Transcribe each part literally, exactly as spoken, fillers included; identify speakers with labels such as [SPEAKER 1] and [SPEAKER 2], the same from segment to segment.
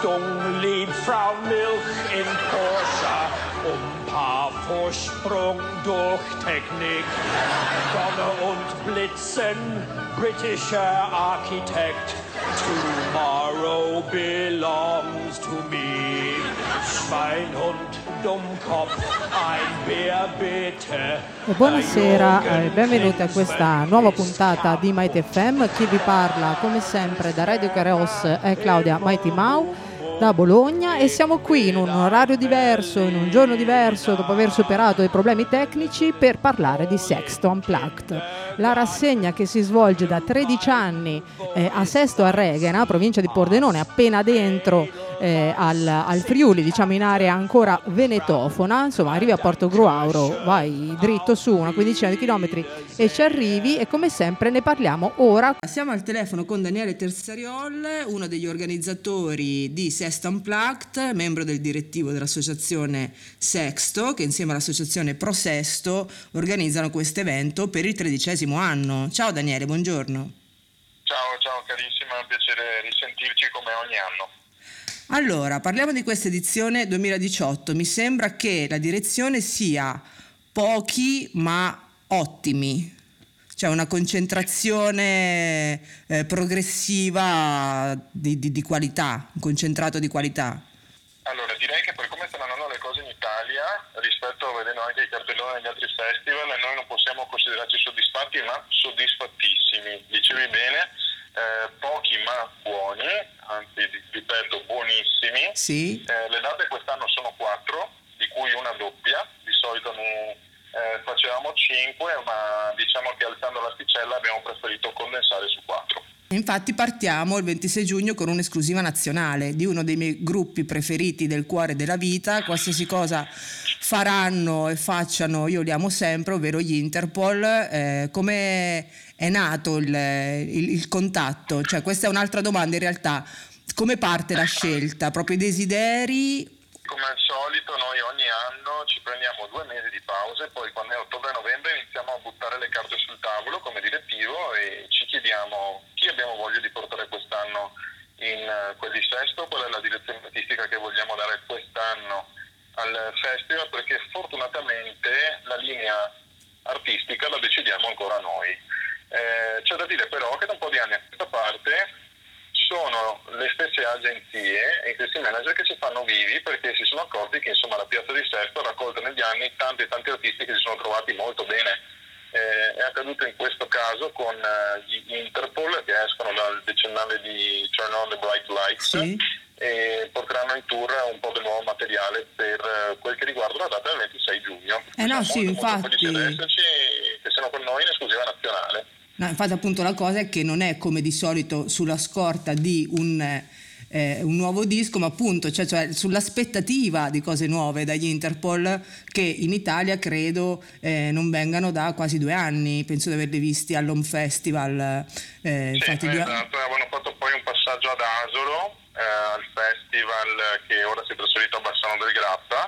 [SPEAKER 1] Achtung, lieb Frau Milch in Porsche, um paar Vorsprung durch Technik. Donner und Blitzen, britischer Architekt. Tomorrow belongs to me. Schweinhund, Dummkopf, ein Bär bitte.
[SPEAKER 2] E buonasera e benvenuti a questa nuova puntata di Mighty F M. Chi vi parla come sempre da Radio Caros è Claudia Mighty Mau da Bologna e siamo qui in un orario diverso, in un giorno diverso, dopo aver superato i problemi tecnici, per parlare di Sexto Unplugged, la rassegna che si svolge da tredici anni eh, a Sesto a Reghena, provincia di Pordenone, appena dentro eh, al, al Friuli, diciamo in area ancora venetofona. Insomma, arrivi a Porto Gruauro, vai dritto su una quindicina di chilometri e ci arrivi, e come sempre ne parliamo ora. Siamo al telefono con Daniele Terzariol, uno degli organizzatori di Sesto Unplugged, membro del direttivo dell'associazione Sexto, che insieme all'associazione Pro Sesto organizzano questo evento per il tredicesimo anno. Ciao Daniele, buongiorno.
[SPEAKER 3] Ciao, ciao carissima, è un piacere risentirci come ogni anno.
[SPEAKER 2] Allora, parliamo di questa edizione duemiladiciotto. Mi sembra che la direzione sia pochi ma ottimi. C'è una concentrazione eh, progressiva di, di, di qualità, un concentrato di qualità.
[SPEAKER 3] Allora, direi che per come stanno andando le cose in Italia, rispetto a vedendo anche i cartelloni degli altri festival, noi non possiamo considerarci soddisfatti, ma soddisfattissimi. Dicevi bene, eh, pochi ma buoni, anzi ripeto buonissimi.
[SPEAKER 2] Sì.
[SPEAKER 3] Eh, le date quest'anno sono quattro, di cui una doppia, di solito ne eh, facevamo cinque, ma diciamo che alzando l'asticella abbiamo preferito condensare su quattro.
[SPEAKER 2] Infatti partiamo il ventisei giugno con un'esclusiva nazionale di uno dei miei gruppi preferiti del cuore della vita. Qualsiasi cosa faranno e facciano io li amo sempre, ovvero gli Interpol. Eh, come è nato il, il, il contatto? Cioè, questa è un'altra domanda in realtà. Come parte la scelta? Proprio i desideri?
[SPEAKER 3] Come al solito noi ogni anno ci prendiamo due mesi di pause, poi quando è ottobre-novembre iniziamo a buttare le carte sul tavolo come direttivo e ci chiediamo chi abbiamo voglia di portare quest'anno in quel di Sesto, qual è la direzione artistica che vogliamo dare quest'anno al festival, perché fortunatamente la linea artistica la decidiamo ancora noi. Eh, c'è da dire però che da un po' di anni a questa parte sono le stesse agenzie e questi manager che ci fanno vivi, perché si sono accorti che insomma la piazza di Sesto ha raccolto negli anni tanti tanti artisti che si sono trovati molto bene. Eh, è accaduto in questo caso con uh, gli Interpol, che escono dal decennale di Turn on the Bright Lights. Sì. E porteranno in tour un po' del nuovo materiale per uh, quel che riguarda la data del ventisei giugno.
[SPEAKER 2] Eh no, sì,
[SPEAKER 3] molto,
[SPEAKER 2] infatti.
[SPEAKER 3] Molto felici di esserci, che siano con noi in esclusiva nazionale.
[SPEAKER 2] No, infatti appunto la cosa è che non è come di solito sulla scorta di un, eh, un nuovo disco, ma appunto cioè, cioè sull'aspettativa di cose nuove dagli Interpol, che in Italia credo eh, non vengano da quasi due anni. Penso di averli visti all'Home Festival. Eh,
[SPEAKER 3] sì,
[SPEAKER 2] infatti
[SPEAKER 3] esatto, di... avevano fatto poi un passaggio ad Asolo, eh, al festival che ora si è trasferito a Bassano del Grappa,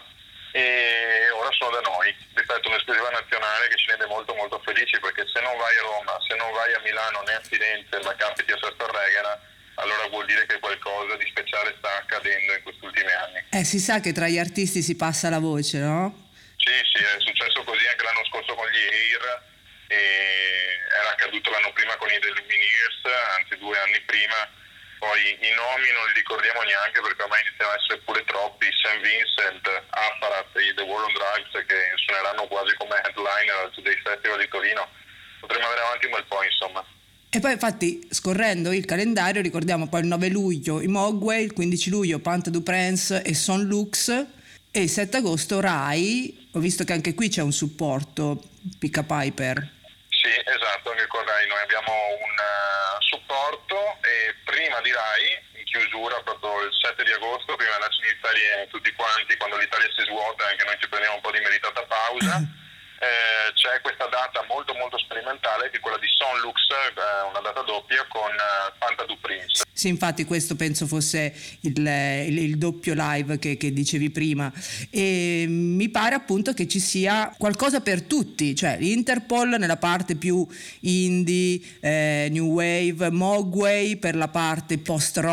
[SPEAKER 3] e ora sono da noi. Ripeto, un'esclusiva nazionale che ci rende molto molto felici, perché se non vai a Roma, se non vai a Milano né a Firenze, ma capiti a Sesto Reghena, allora vuol dire che qualcosa di speciale sta accadendo in questi ultimi anni. Eh, si sa che tra gli artisti si passa la voce, no? Sì, sì, è successo così anche l'anno scorso con gli Air, e era accaduto l'anno prima con i The Lumineers, anzi due anni prima. Poi i nomi non li ricordiamo neanche, perché ormai iniziano a essere pure troppi. Saint Vincent, Apparat, i The War on Drugs, che suoneranno quasi come headliner al Today Festival di Torino. Potremmo avere avanti un bel po', insomma.
[SPEAKER 2] E poi infatti, scorrendo il calendario, ricordiamo poi il nove luglio i Mogwai, il quindici luglio Pant du Prince e Son Lux, e il sette agosto Rai. Ho visto che anche qui c'è un supporto, Picca Piper.
[SPEAKER 3] Sì, esatto, anche con Rai noi abbiamo un uh, supporto, e prima di Rai, in chiusura proprio il sette di agosto, prima di andarci in Italia tutti quanti, quando l'Italia si svuota, anche noi ci prendiamo un po' di meritata pausa. Eh, c'è questa data molto molto sperimentale, che è quella di Son Lux, eh, una data doppia con eh, Panta du Prince.
[SPEAKER 2] Sì, infatti questo penso fosse il, il, il doppio live che, che dicevi prima, e mi pare appunto che ci sia qualcosa per tutti, cioè Interpol nella parte più indie, eh, new wave, Mogwai per la parte post rock,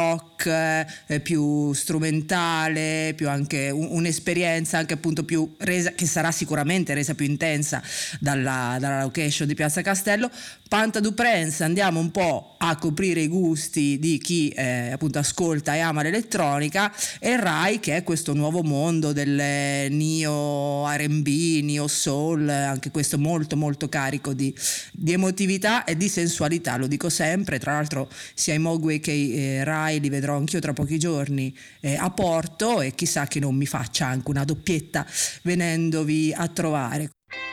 [SPEAKER 4] rock, eh, più strumentale, più anche un, un'esperienza anche appunto più resa, che sarà sicuramente resa più intensa dalla, dalla location di Piazza Castello. Panta du Prince, andiamo un po' a coprire i gusti di chi eh, appunto ascolta e ama l'elettronica, e Rai, che è questo nuovo mondo del neo R and B, neo soul, anche questo molto molto carico di, di emotività e di sensualità, lo dico sempre. Tra l'altro sia i Mogwai che i eh, Rai li vedrò anch'io tra pochi giorni eh, a Porto, e chissà che non mi faccia anche una doppietta venendovi a trovare.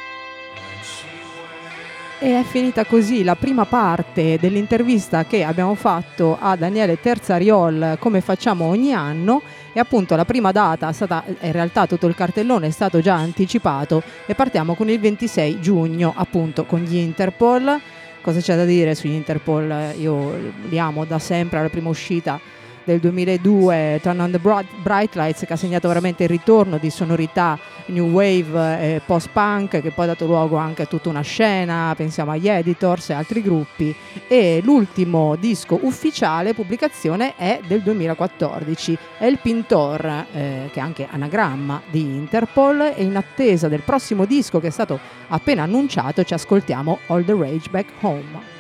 [SPEAKER 2] E è finita così la prima parte dell'intervista che abbiamo fatto a Daniele Terzariol, come facciamo ogni anno, e appunto la prima data è stata, in realtà tutto il cartellone è stato già anticipato, e partiamo con il ventisei giugno appunto con gli Interpol. Cosa c'è da dire sugli Interpol? Io li amo da sempre, alla prima uscita del duemiladue, Turn on the Bright Lights, che ha segnato veramente il ritorno di sonorità new wave e post-punk, che poi ha dato luogo anche a tutta una scena, pensiamo agli Editors e altri gruppi. E l'ultimo disco ufficiale pubblicazione è del duemilaquattordici, è il Pintor, eh, che è anche anagramma di Interpol, e in attesa del prossimo disco che è stato appena annunciato ci ascoltiamo All the Rage Back Home.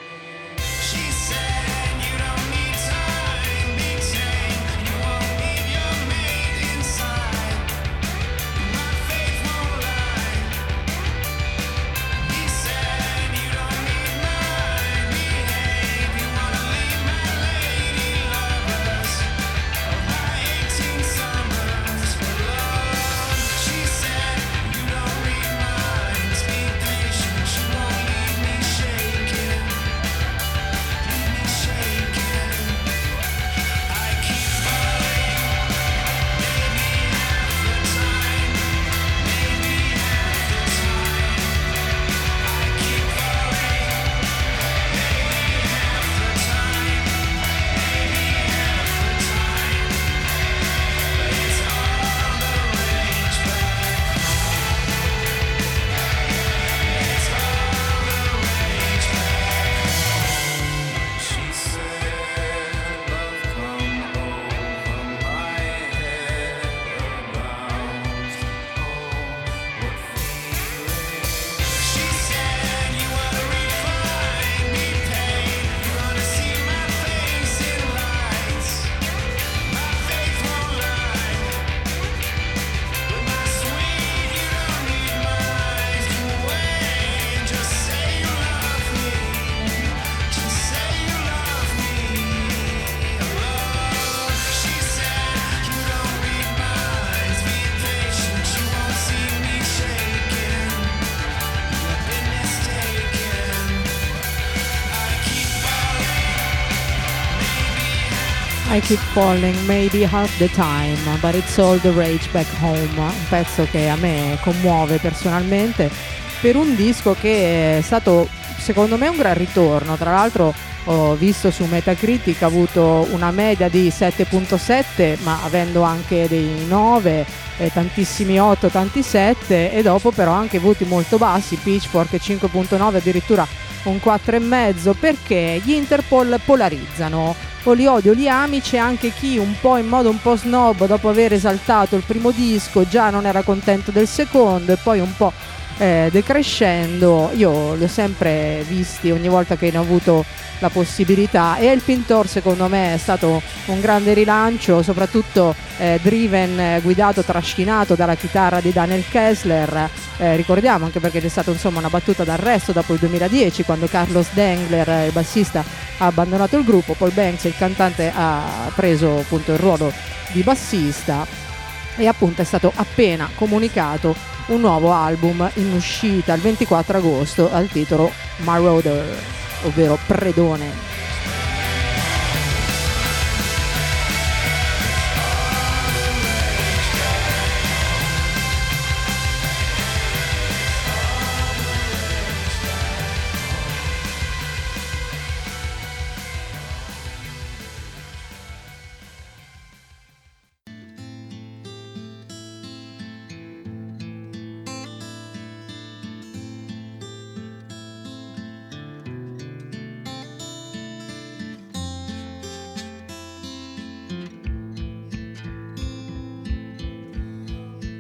[SPEAKER 2] I Keep Falling Maybe Half the Time, But It's All the Rage Back Home, un pezzo che a me commuove personalmente per un disco che è stato secondo me un gran ritorno. Tra l'altro ho visto su Metacritic ha avuto una media di sette virgola sette, ma avendo anche dei nove, eh, tantissimi otto, tanti sette, e dopo però anche voti molto bassi, Pitchfork cinque virgola nove, addirittura un quattro e mezzo, perché gli Interpol polarizzano. O li odio o li ami. C'è anche chi un po' in modo un po' snob, dopo aver esaltato il primo disco, già non era contento del secondo, e poi un po' eh, decrescendo. Io li ho sempre visti ogni volta che ne ho avuto la possibilità, e il Pintor secondo me è stato un grande rilancio, soprattutto eh, driven, eh, guidato, trascinato dalla chitarra di Daniel Kessler. Eh, ricordiamo anche perché c'è stata insomma una battuta d'arresto dopo il duemiladieci, quando Carlos Dengler, il bassista, ha abbandonato il gruppo. Paul Banks, il cantante, ha preso appunto il ruolo di bassista, e appunto è stato appena comunicato un nuovo album in uscita il ventiquattro agosto dal titolo Marauder, ovvero Predone.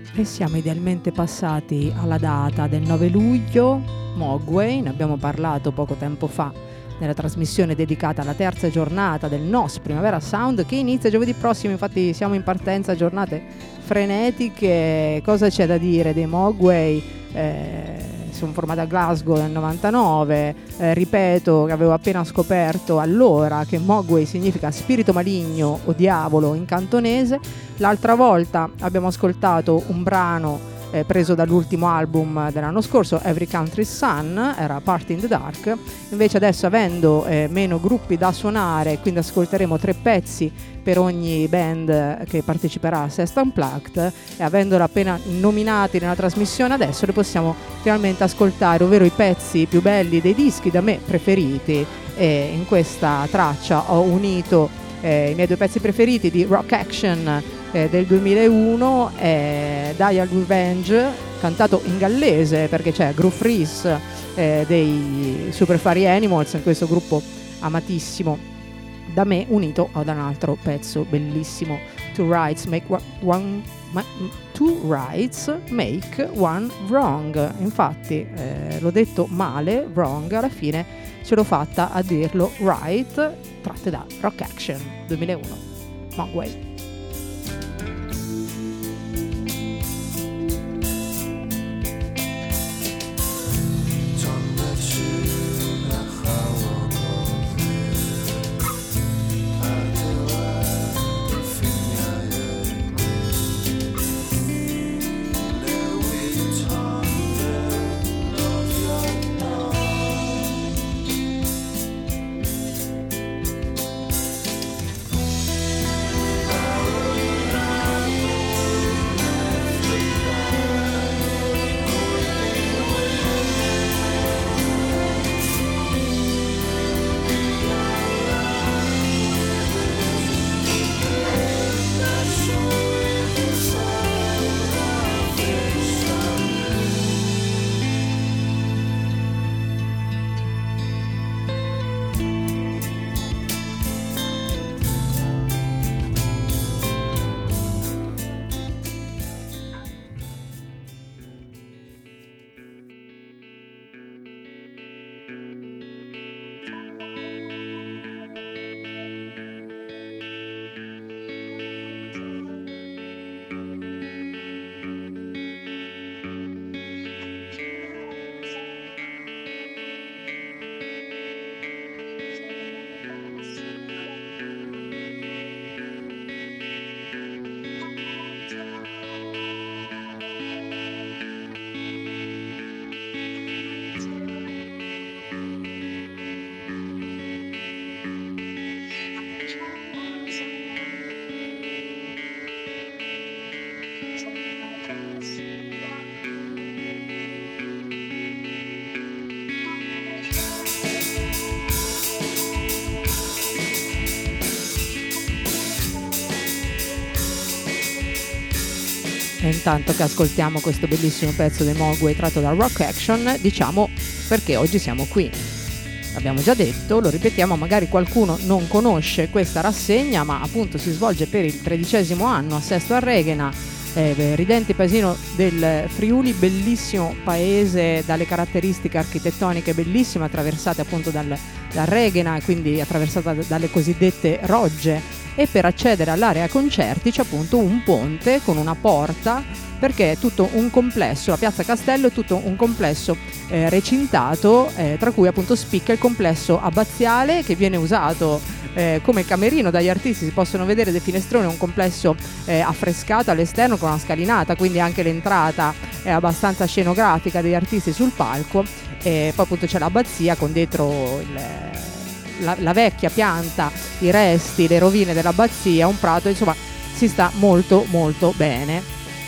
[SPEAKER 2] E siamo idealmente passati alla data del nove luglio, Mogwai, ne abbiamo parlato poco tempo fa nella trasmissione dedicata alla terza giornata del N O S Primavera Sound, che inizia giovedì prossimo. Infatti siamo in partenza, giornate frenetiche. Cosa c'è da dire dei Mogwai? Eh, sono formati a Glasgow nel novantanove, eh, ripeto che avevo appena scoperto allora che Mogwai significa spirito maligno o diavolo in cantonese. L'altra volta abbiamo ascoltato un brano eh, preso dall'ultimo album dell'anno scorso, Every Country's Sun, era Party in the Dark. Invece adesso, avendo eh, meno gruppi da suonare, quindi ascolteremo tre pezzi per ogni band che parteciperà a Sesta Unplugged, e avendole appena nominati nella trasmissione adesso le possiamo finalmente ascoltare, ovvero i pezzi più belli dei dischi da me preferiti. E in questa traccia ho unito eh, i miei due pezzi preferiti di Rock Action eh, del duemilauno, eh, Dial Revenge, cantato in gallese perché c'è Groove Freeze eh, dei Super Furry Animals, in questo gruppo amatissimo da me, unito ad un altro pezzo bellissimo, Two Rights Make One, one Two Rights Make One Wrong. Infatti eh, l'ho detto male, wrong, alla fine ce l'ho fatta a dirlo right, tratte da Rock Action duemilauno, Mogwai. E intanto che ascoltiamo questo bellissimo pezzo dei Mogwai tratto da Rock Action, diciamo perché oggi siamo qui. L'abbiamo già detto, lo ripetiamo, magari qualcuno non conosce questa rassegna, ma appunto si svolge per il tredicesimo anno a Sesto Arreghena, eh, ridente paesino del Friuli, bellissimo paese dalle caratteristiche architettoniche bellissime, attraversate appunto dal, da Arreghena e quindi attraversata dalle cosiddette rogge. E per accedere all'area concerti c'è appunto un ponte con una porta, perché è tutto un complesso, la piazza Castello è tutto un complesso eh, recintato, eh, tra cui appunto spicca il complesso abbaziale, che viene usato eh, come camerino dagli artisti. Si possono vedere dei finestroni, un complesso eh, affrescato all'esterno con una scalinata, quindi anche l'entrata è abbastanza scenografica degli artisti sul palco. E poi appunto c'è l'abbazia con dietro il La, la vecchia pianta, i resti, le rovine dell'abbazia, un prato, insomma si sta molto molto bene.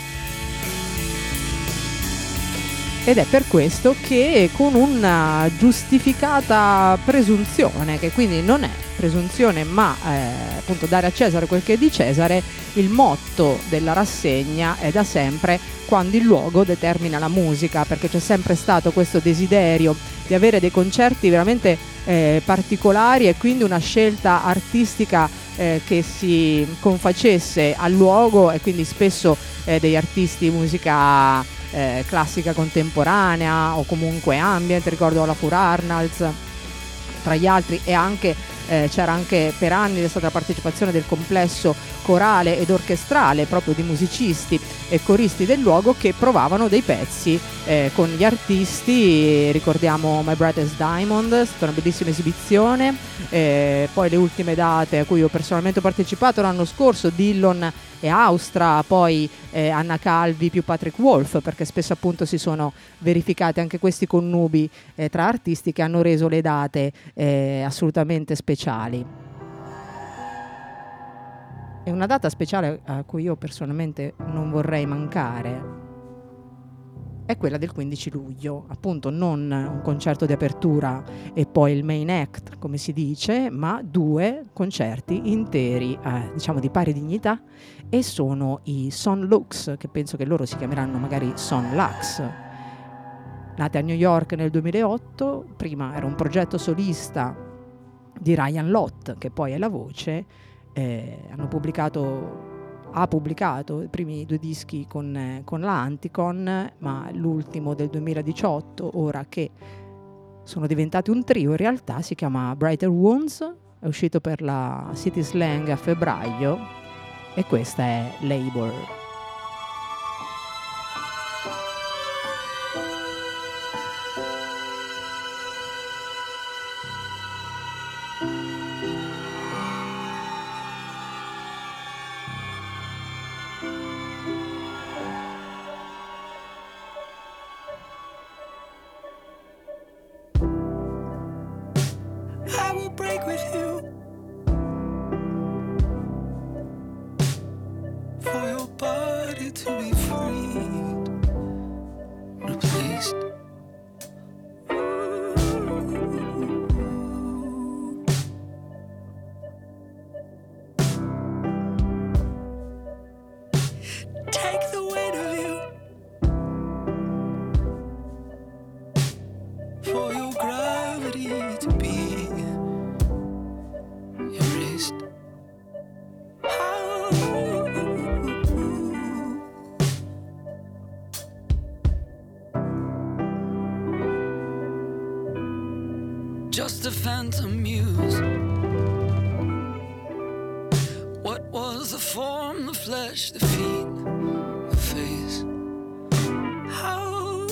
[SPEAKER 2] Ed è per questo che, con una giustificata presunzione, che quindi non è presunzione ma eh, appunto dare a Cesare quel che è di Cesare, il motto della rassegna è da sempre: quando il luogo determina la musica, perché c'è sempre stato questo desiderio di avere dei concerti veramente eh, particolari e quindi una scelta artistica eh, che si confacesse al luogo, e quindi spesso eh, degli artisti di musica eh, classica contemporanea o comunque ambient, ricordo la Fur Arnalds tra gli altri, e anche eh, c'era anche per anni è stata la partecipazione del complesso corale ed orchestrale proprio di musicisti e coristi del luogo che provavano dei pezzi eh, con gli artisti. Ricordiamo My Brightest Diamond, è stata una bellissima esibizione, eh, poi le ultime date a cui ho personalmente partecipato l'anno scorso, Dillon e Austra, poi eh, Anna Calvi più Patrick Wolf, perché spesso appunto si sono verificati anche questi connubi eh, tra artisti che hanno reso le date eh, assolutamente speciali. E una data speciale a cui io personalmente non vorrei mancare è quella del quindici luglio, appunto non un concerto di apertura e poi il main act, come si dice, ma due concerti interi, eh, diciamo di pari dignità, e sono i Son Lux, che penso che loro si chiameranno magari Son Lux. Nati a New York nel duemilaotto, prima era un progetto solista di Ryan Lott, che poi è la voce, eh, hanno pubblicato ha pubblicato i primi due dischi con, eh, con la Anticon, ma l'ultimo del duemiladiciotto, ora che sono diventati un trio, in realtà si chiama Brighter Wounds, è uscito per la City Slang a febbraio, e questa è Labor.
[SPEAKER 5] Just a phantom muse. What was the form, the flesh, the feet, the face? How?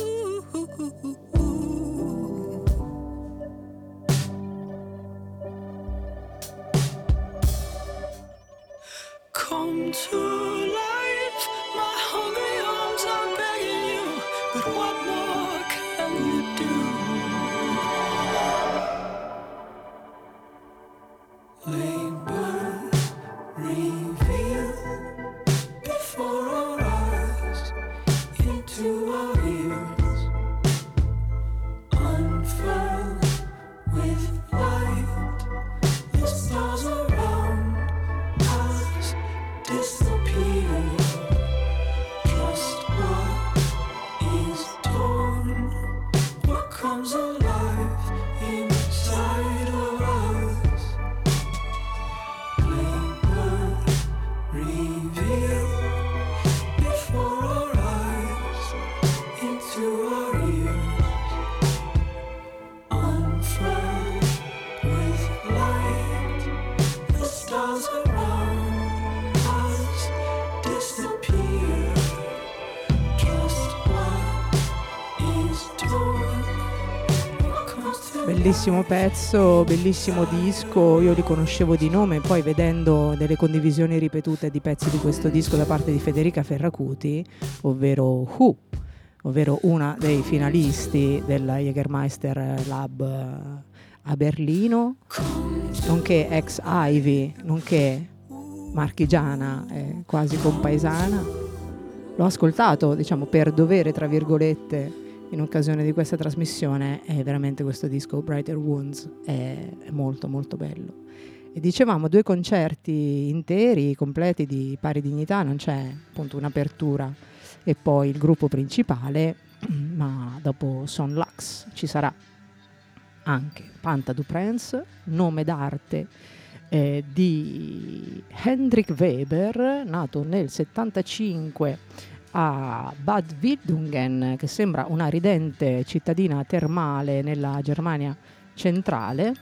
[SPEAKER 5] Come to life, my hungry arms are begging you, but what more can you do? Labor reveal before our eyes, into our ears, unfurl with light. The stars around us disappear. Just what is torn, what comes alive inside of us. Reveal before our eyes, into our ears, unfurl with light. The stars around us disappear. Just what is torn, what comes to
[SPEAKER 2] Bellissimo pezzo, bellissimo disco, io li conoscevo di nome, poi vedendo delle condivisioni ripetute di pezzi di questo disco da parte di Federica Ferracuti, ovvero Who, ovvero una dei finalisti della Jägermeister Lab a Berlino, nonché ex Ivy, nonché marchigiana, eh, quasi compaesana. L'ho ascoltato, diciamo, per dovere, tra virgolette, in occasione di questa trasmissione, e veramente questo disco Brighter Wounds è, è molto molto bello. E dicevamo due concerti interi, completi, di pari dignità, non c'è appunto un'apertura e poi il gruppo principale, ma dopo Son Lux ci sarà anche Panta du Prince, nome d'arte eh, di Hendrik Weber, nato nel settantacinque a Bad Wildungen, che sembra una ridente cittadina termale nella Germania centrale.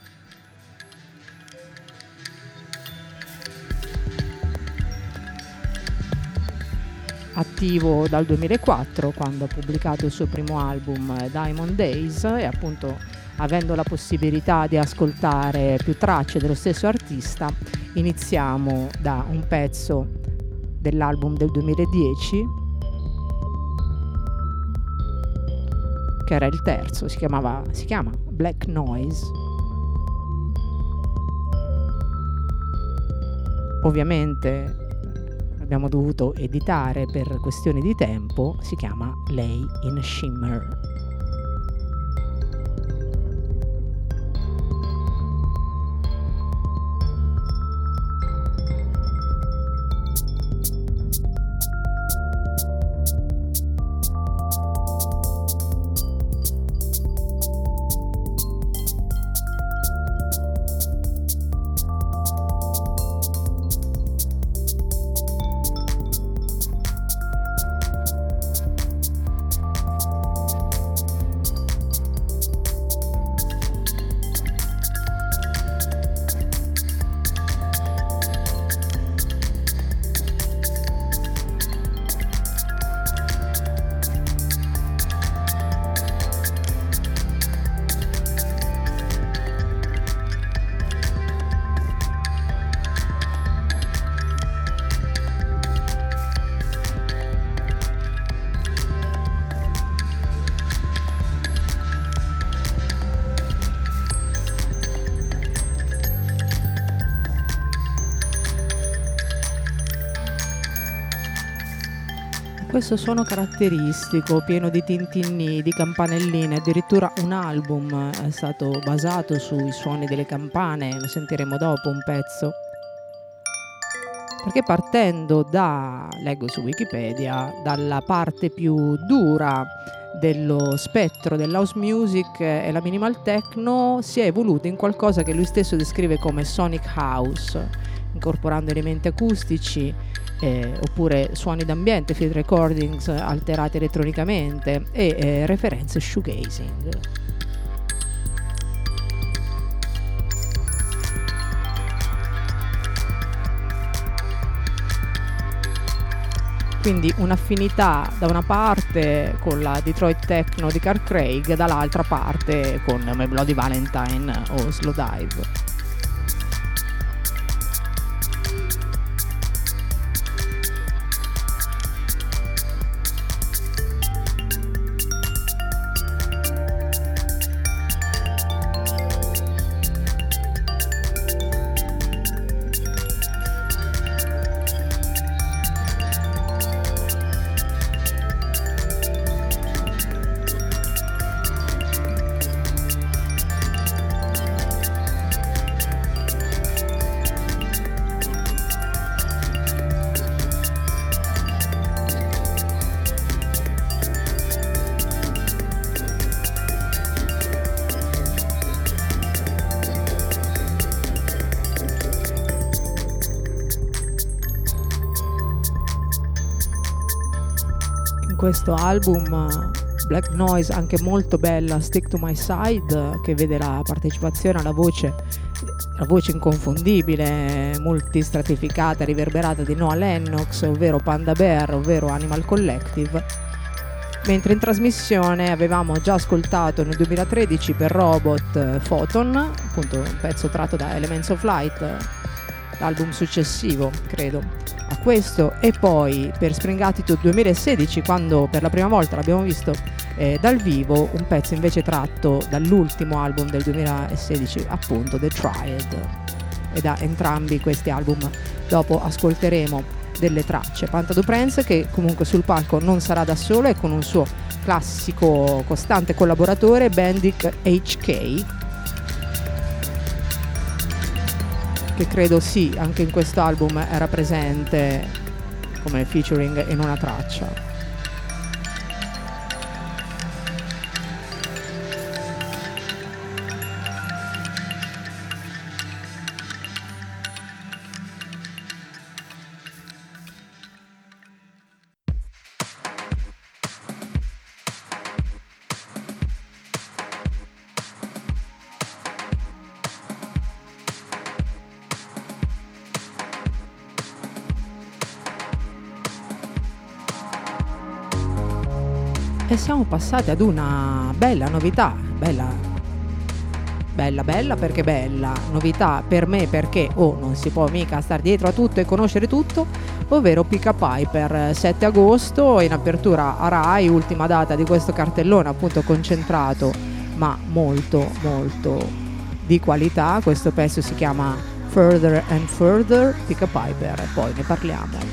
[SPEAKER 2] Attivo dal duemilaquattro, quando ha pubblicato il suo primo album Diamond Days, e appunto avendo la possibilità di ascoltare più tracce dello stesso artista, iniziamo da un pezzo dell'album del duemiladieci, che era il terzo, si chiamava, si chiama Black Noise. Ovviamente abbiamo dovuto editare per questioni di tempo, si chiama Lay in Shimmer. Questo suono caratteristico, pieno di tintinni, di campanelline, addirittura un album è stato basato sui suoni delle campane, lo sentiremo dopo un pezzo. Perché partendo da, leggo su Wikipedia, dalla parte più dura dello spettro dell'house music e la minimal techno, si è evoluto in qualcosa che lui stesso descrive come sonic house, incorporando elementi acustici, Eh, oppure suoni d'ambiente, field recordings alterati elettronicamente e eh, referenze shoegazing. Quindi un'affinità da una parte con la Detroit Techno di Carl Craig, dall'altra parte con My Bloody Valentine o Slow Dive. Questo album Black Noise, anche molto bella, Stick to My Side, che vede la partecipazione alla voce, la voce inconfondibile, multistratificata, riverberata di Noah Lennox, ovvero Panda Bear, ovvero Animal Collective. Mentre in trasmissione avevamo già ascoltato nel duemilatredici per Robot Photon, appunto un pezzo tratto da Elements of Light, l'album successivo, credo, a questo, e poi per Spring Attitude duemilasedici, quando per la prima volta l'abbiamo visto eh, dal vivo, un pezzo invece tratto dall'ultimo album del duemilasedici, appunto The Triad. E da entrambi questi album dopo ascolteremo delle tracce. Pantadu Prince, che comunque sul palco non sarà da solo, e con un suo classico costante collaboratore Bendik H K, che credo sì, anche in questo album era presente come featuring in una traccia. E siamo passati ad una bella novità, bella, bella, bella perché bella, novità per me perché oh, non si può mica stare dietro a tutto e conoscere tutto, ovvero Pica Piper, sette agosto in apertura a Rai, ultima data di questo cartellone appunto concentrato ma molto molto di qualità. Questo pezzo si chiama Further and Further, Pica Piper, e poi ne parliamo.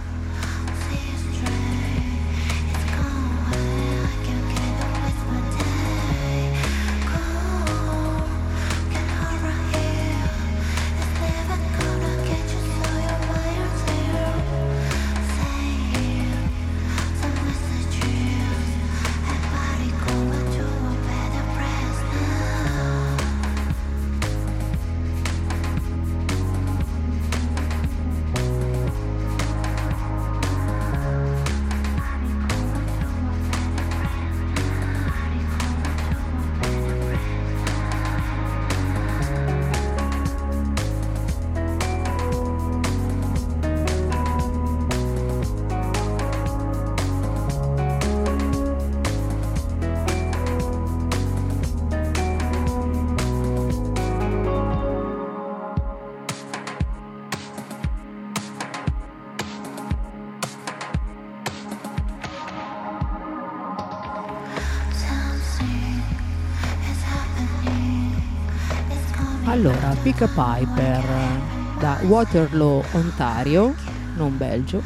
[SPEAKER 2] Allora, Pica Piper da Waterloo, Ontario, non Belgio,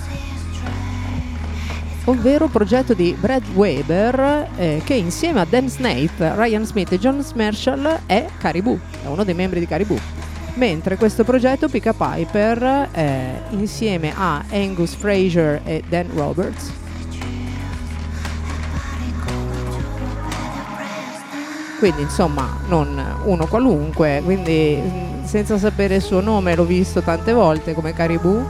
[SPEAKER 2] ovvero progetto di Brad Weber eh, che insieme a Dan Snaith, Ryan Smith e John Marshall è Caribou, è uno dei membri di Caribou. Mentre questo progetto Pica Piper eh, insieme a Angus Fraser e Dan Roberts quindi insomma non uno qualunque, quindi senza sapere il suo nome l'ho visto tante volte come Caribou.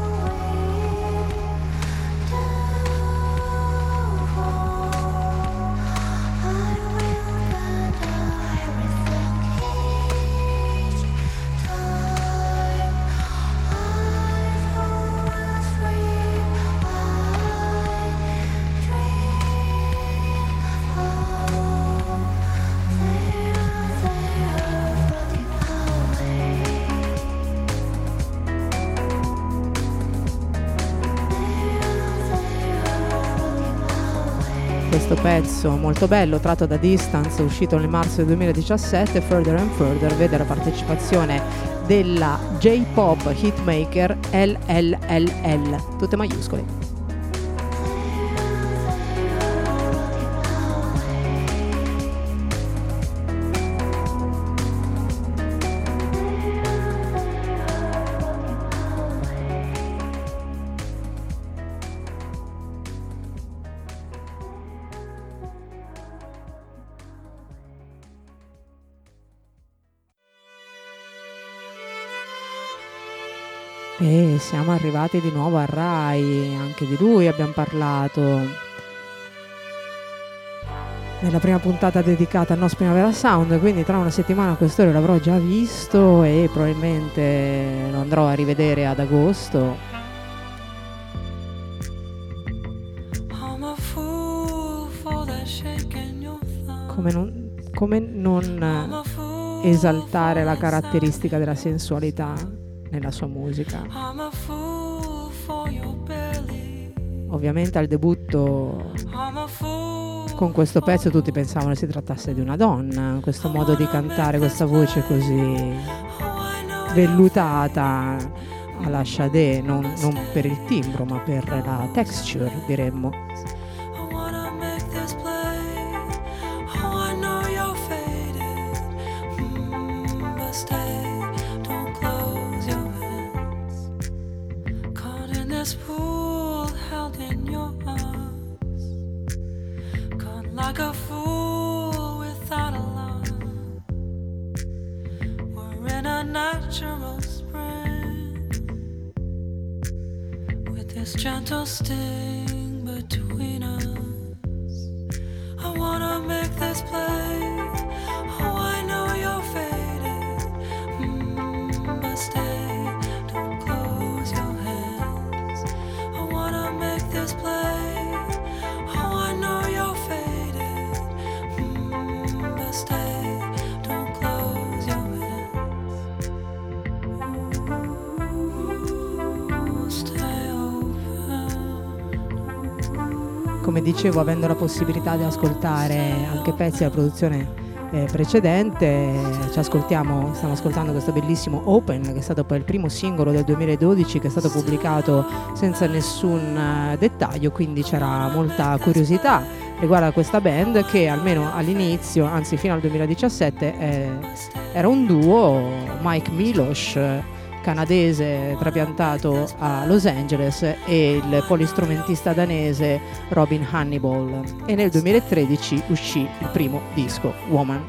[SPEAKER 2] Questo pezzo molto bello tratto da Distance, uscito nel marzo del duemiladiciassette, Further and Further, vede la partecipazione della J-pop hitmaker L L L L, tutte maiuscole. E siamo arrivati di nuovo a Rai, anche di lui abbiamo parlato nella prima puntata dedicata al nostro Primavera Sound, quindi tra una settimana a quest'ora l'avrò già visto e probabilmente lo andrò a rivedere ad agosto. Come non, come non esaltare la caratteristica della sensualità nella sua musica. Ovviamente al debutto con questo pezzo tutti pensavano si trattasse di una donna, questo modo di cantare, questa voce così vellutata alla Sade, non, non per il timbro ma per la texture, diremmo.
[SPEAKER 5] Like a fool without a love, we're in a natural spring with this gentle sting between us. I wanna make this play. Oh, I know you're faded, mm, but stay, don't close your hands. I wanna make this play. Oh, I know you're
[SPEAKER 2] come dicevo, avendo la possibilità di ascoltare anche pezzi della produzione eh, precedente, ci ascoltiamo, stiamo ascoltando questo bellissimo Open, che è stato poi il primo singolo del duemiladodici, che è stato pubblicato senza nessun uh, dettaglio, quindi c'era molta curiosità riguardo a questa band che almeno all'inizio, anzi fino al duemiladiciassette, eh, era un duo, Mike Milosh, canadese trapiantato a Los Angeles, e il polistrumentista danese Robin Hannibal, e nel duemilatredici uscì il primo disco, Woman.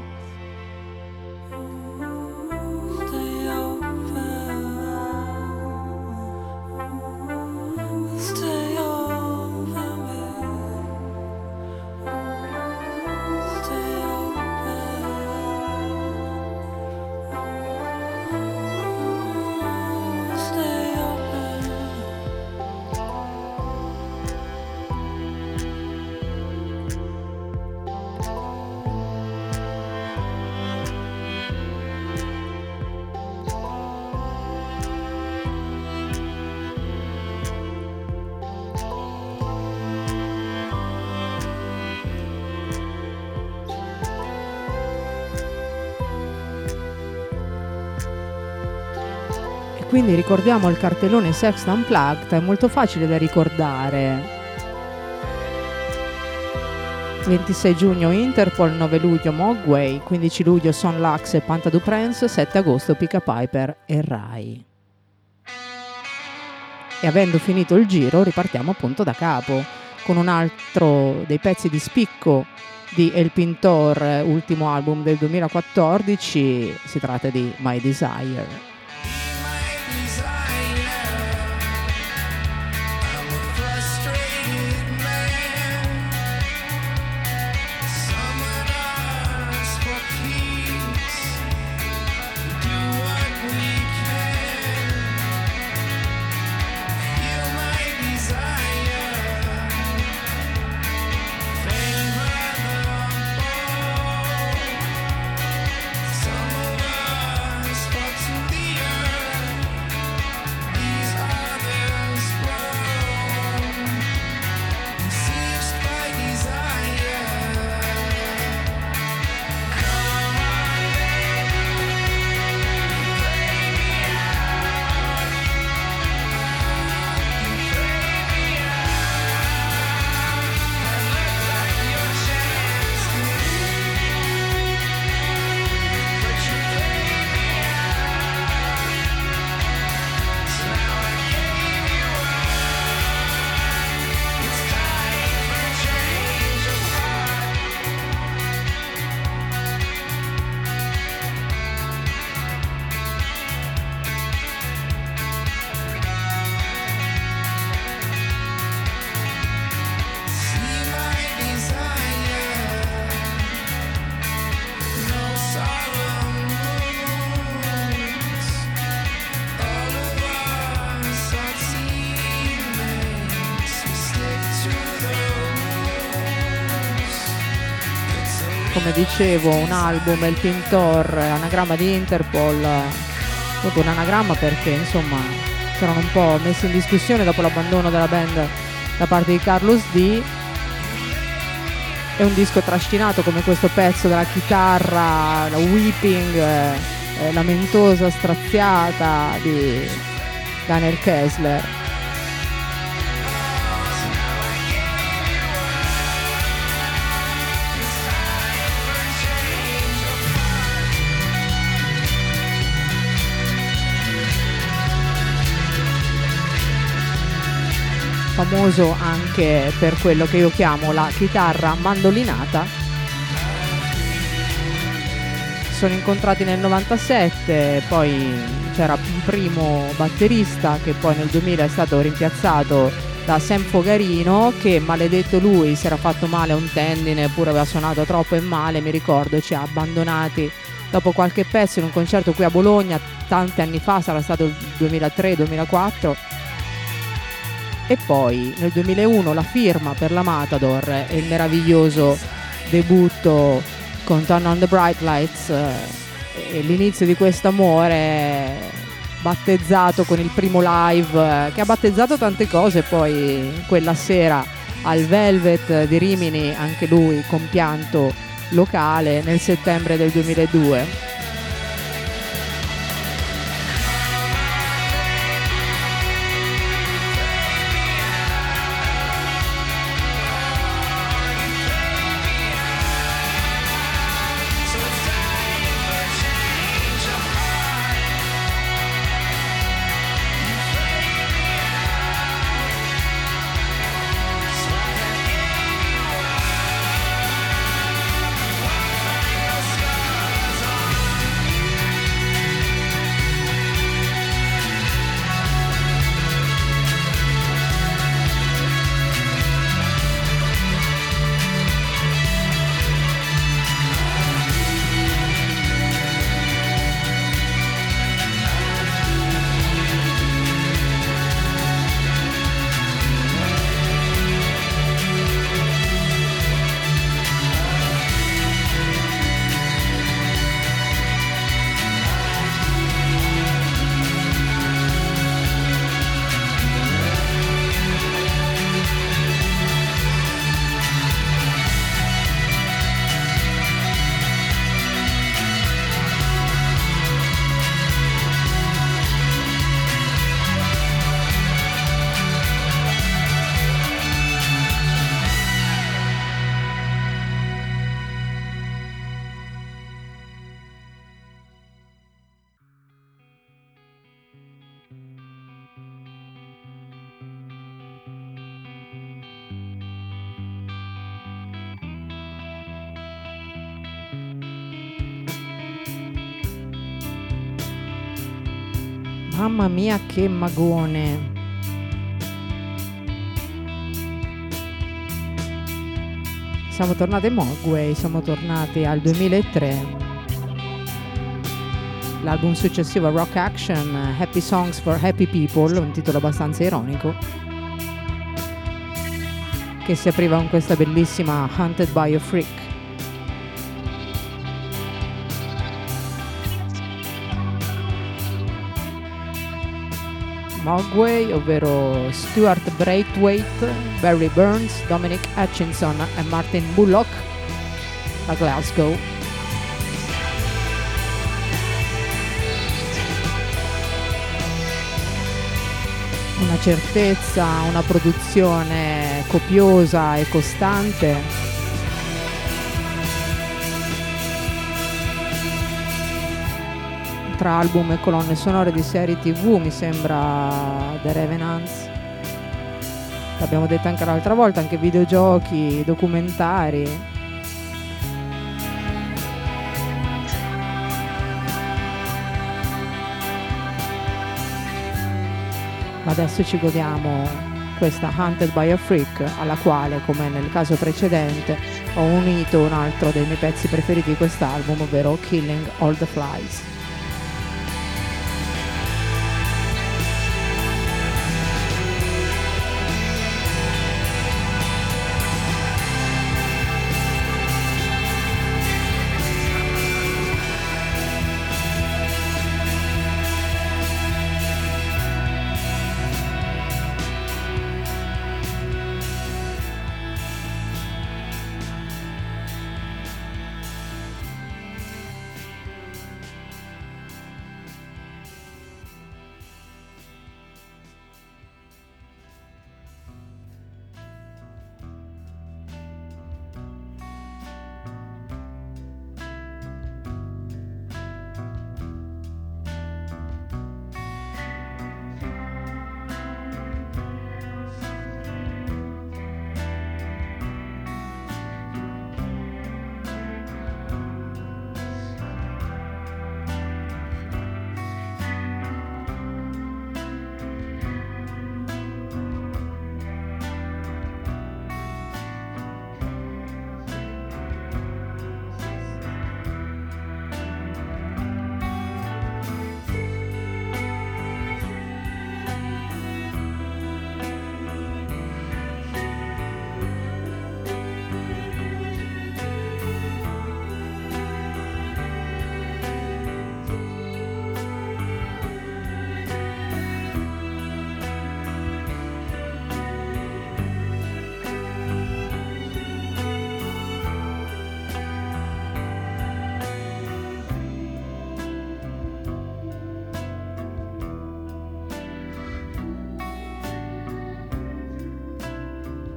[SPEAKER 2] Quindi ricordiamo il cartellone Sex Unplugged, è molto facile da ricordare. ventisei giugno Interpol, nove luglio Mogwai, quindici luglio Son Lux e Panta du Prince, sette agosto Pica Piper e Rai. E avendo finito il giro ripartiamo appunto da capo con un altro dei pezzi di spicco di El Pintor, ultimo album del duemilaquattordici, si tratta di My Desire. Come dicevo, un album, El Pintor, anagramma di Interpol, proprio un anagramma perché insomma si erano un po' messi in discussione dopo l'abbandono della band da parte di Carlos D. È un disco trascinato come questo pezzo della chitarra, la weeping, eh, lamentosa, straziata di Daniel Kessler. Famoso anche per quello che io chiamo la chitarra mandolinata. Sono incontrati nel novantasette, poi c'era un primo batterista che poi nel duemila è stato rimpiazzato da Sam Fogarino, che maledetto lui si era fatto male a un tendine, eppure aveva suonato troppo e male, mi ricordo, ci ha abbandonati dopo qualche pezzo in un concerto qui a Bologna tanti anni fa, sarà stato il duemilatré duemilaquattro. E poi nel duemilauno la firma per la Matador e il meraviglioso debutto con Turn on the Bright Lights, e l'inizio di questo amore battezzato con il primo live che ha battezzato tante cose poi quella sera al Velvet di Rimini, anche lui compianto locale nel settembre del duemiladue. Mamma mia che magone. Siamo tornati a Mogwai, siamo tornati al duemilatré. L'album successivo, Rock Action, Happy Songs for Happy People, un titolo abbastanza ironico, che si apriva con questa bellissima Hunted by a Freak. Mogwai, ovvero Stuart Braithwaite, Barry Burns, Dominic Hutchinson e Martin Bullock, da Glasgow. Una certezza, una produzione copiosa e costante. Tra album e colonne sonore di serie tv mi sembra The Revenants, l'abbiamo detto anche l'altra volta, anche videogiochi, documentari. Ma adesso ci godiamo questa Hunted by a Freak, alla quale, come nel caso precedente, ho unito un altro dei miei pezzi preferiti di quest'album, ovvero Killing All the Flies.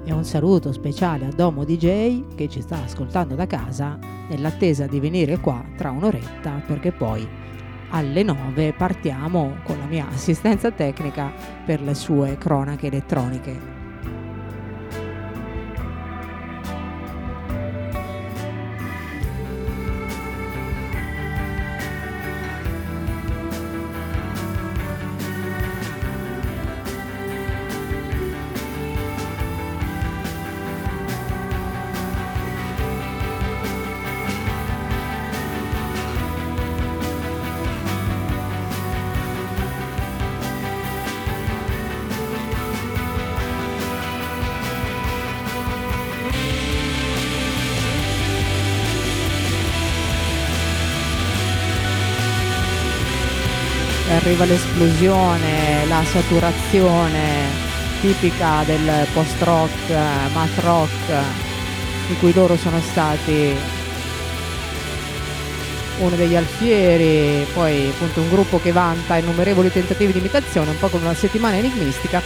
[SPEAKER 2] E un saluto speciale a Domo D J che ci sta ascoltando da casa nell'attesa di venire qua tra un'oretta, perché poi alle nove partiamo con la mia assistenza tecnica per le sue cronache elettroniche. Arriva l'esplosione, la saturazione tipica del post-rock, math rock, di cui loro sono stati uno degli alfieri, poi appunto un gruppo che vanta innumerevoli tentativi di imitazione, un po' come una settimana enigmistica.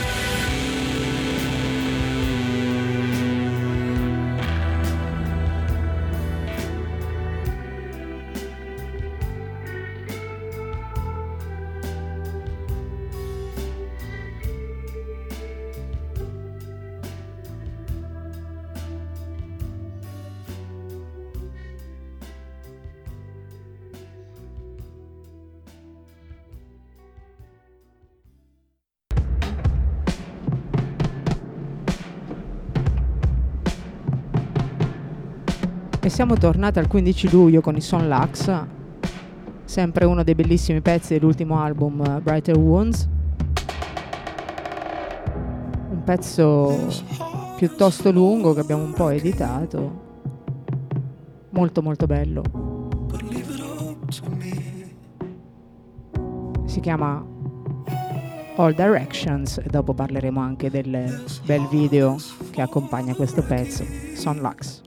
[SPEAKER 2] E siamo tornati al quindici luglio con i Son Lux, sempre uno dei bellissimi pezzi dell'ultimo album uh, Brighter Wounds, un pezzo piuttosto lungo che abbiamo un po' editato, molto molto bello, si chiama All Directions e dopo parleremo anche del bel video che accompagna questo pezzo. Son Lux.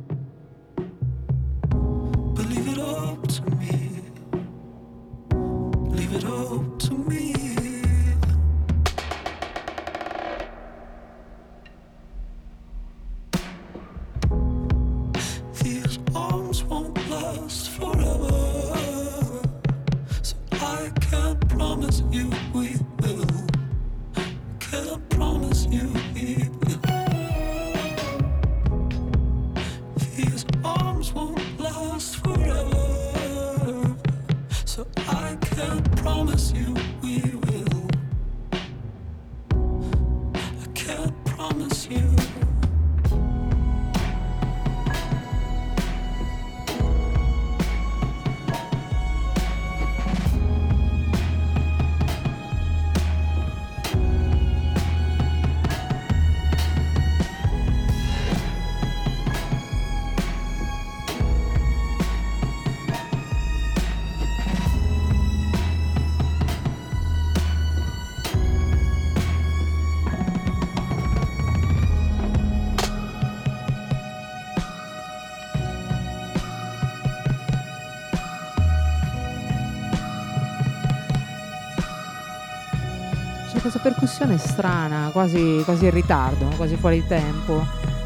[SPEAKER 2] Questa percussione strana, quasi, quasi in ritardo, quasi fuori di tempo.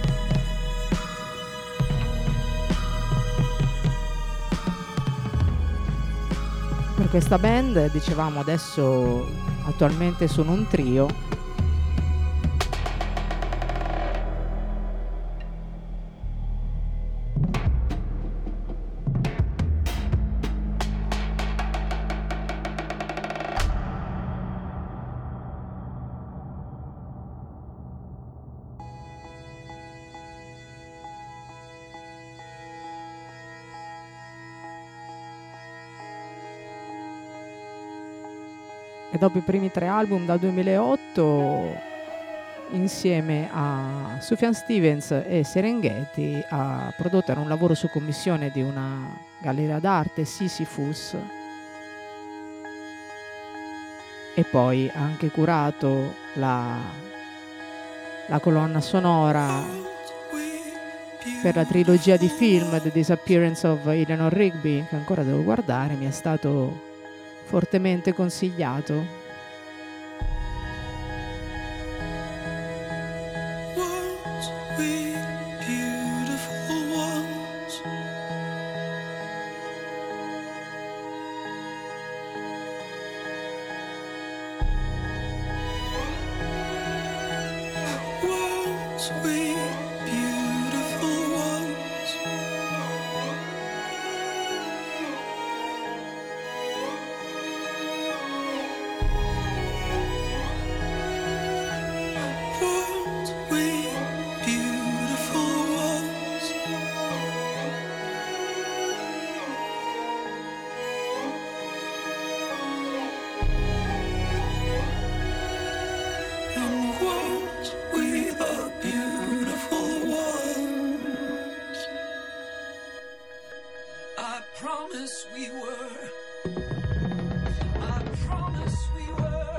[SPEAKER 2] Per questa band, dicevamo, adesso attualmente sono un trio. E dopo i primi tre album dal duemilaotto, insieme a Sufjan Stevens e Serengeti, ha prodotto, era un lavoro su commissione di una galleria d'arte, Sisyphus, e poi ha anche curato la, la colonna sonora per la trilogia di film The Disappearance of Eleanor Rigby, che ancora devo guardare, mi è stato fortemente consigliato.
[SPEAKER 5] World sweet, beautiful ones. Weren't we beautiful ones? And weren't we the beautiful ones? I promise we were. I promise we were.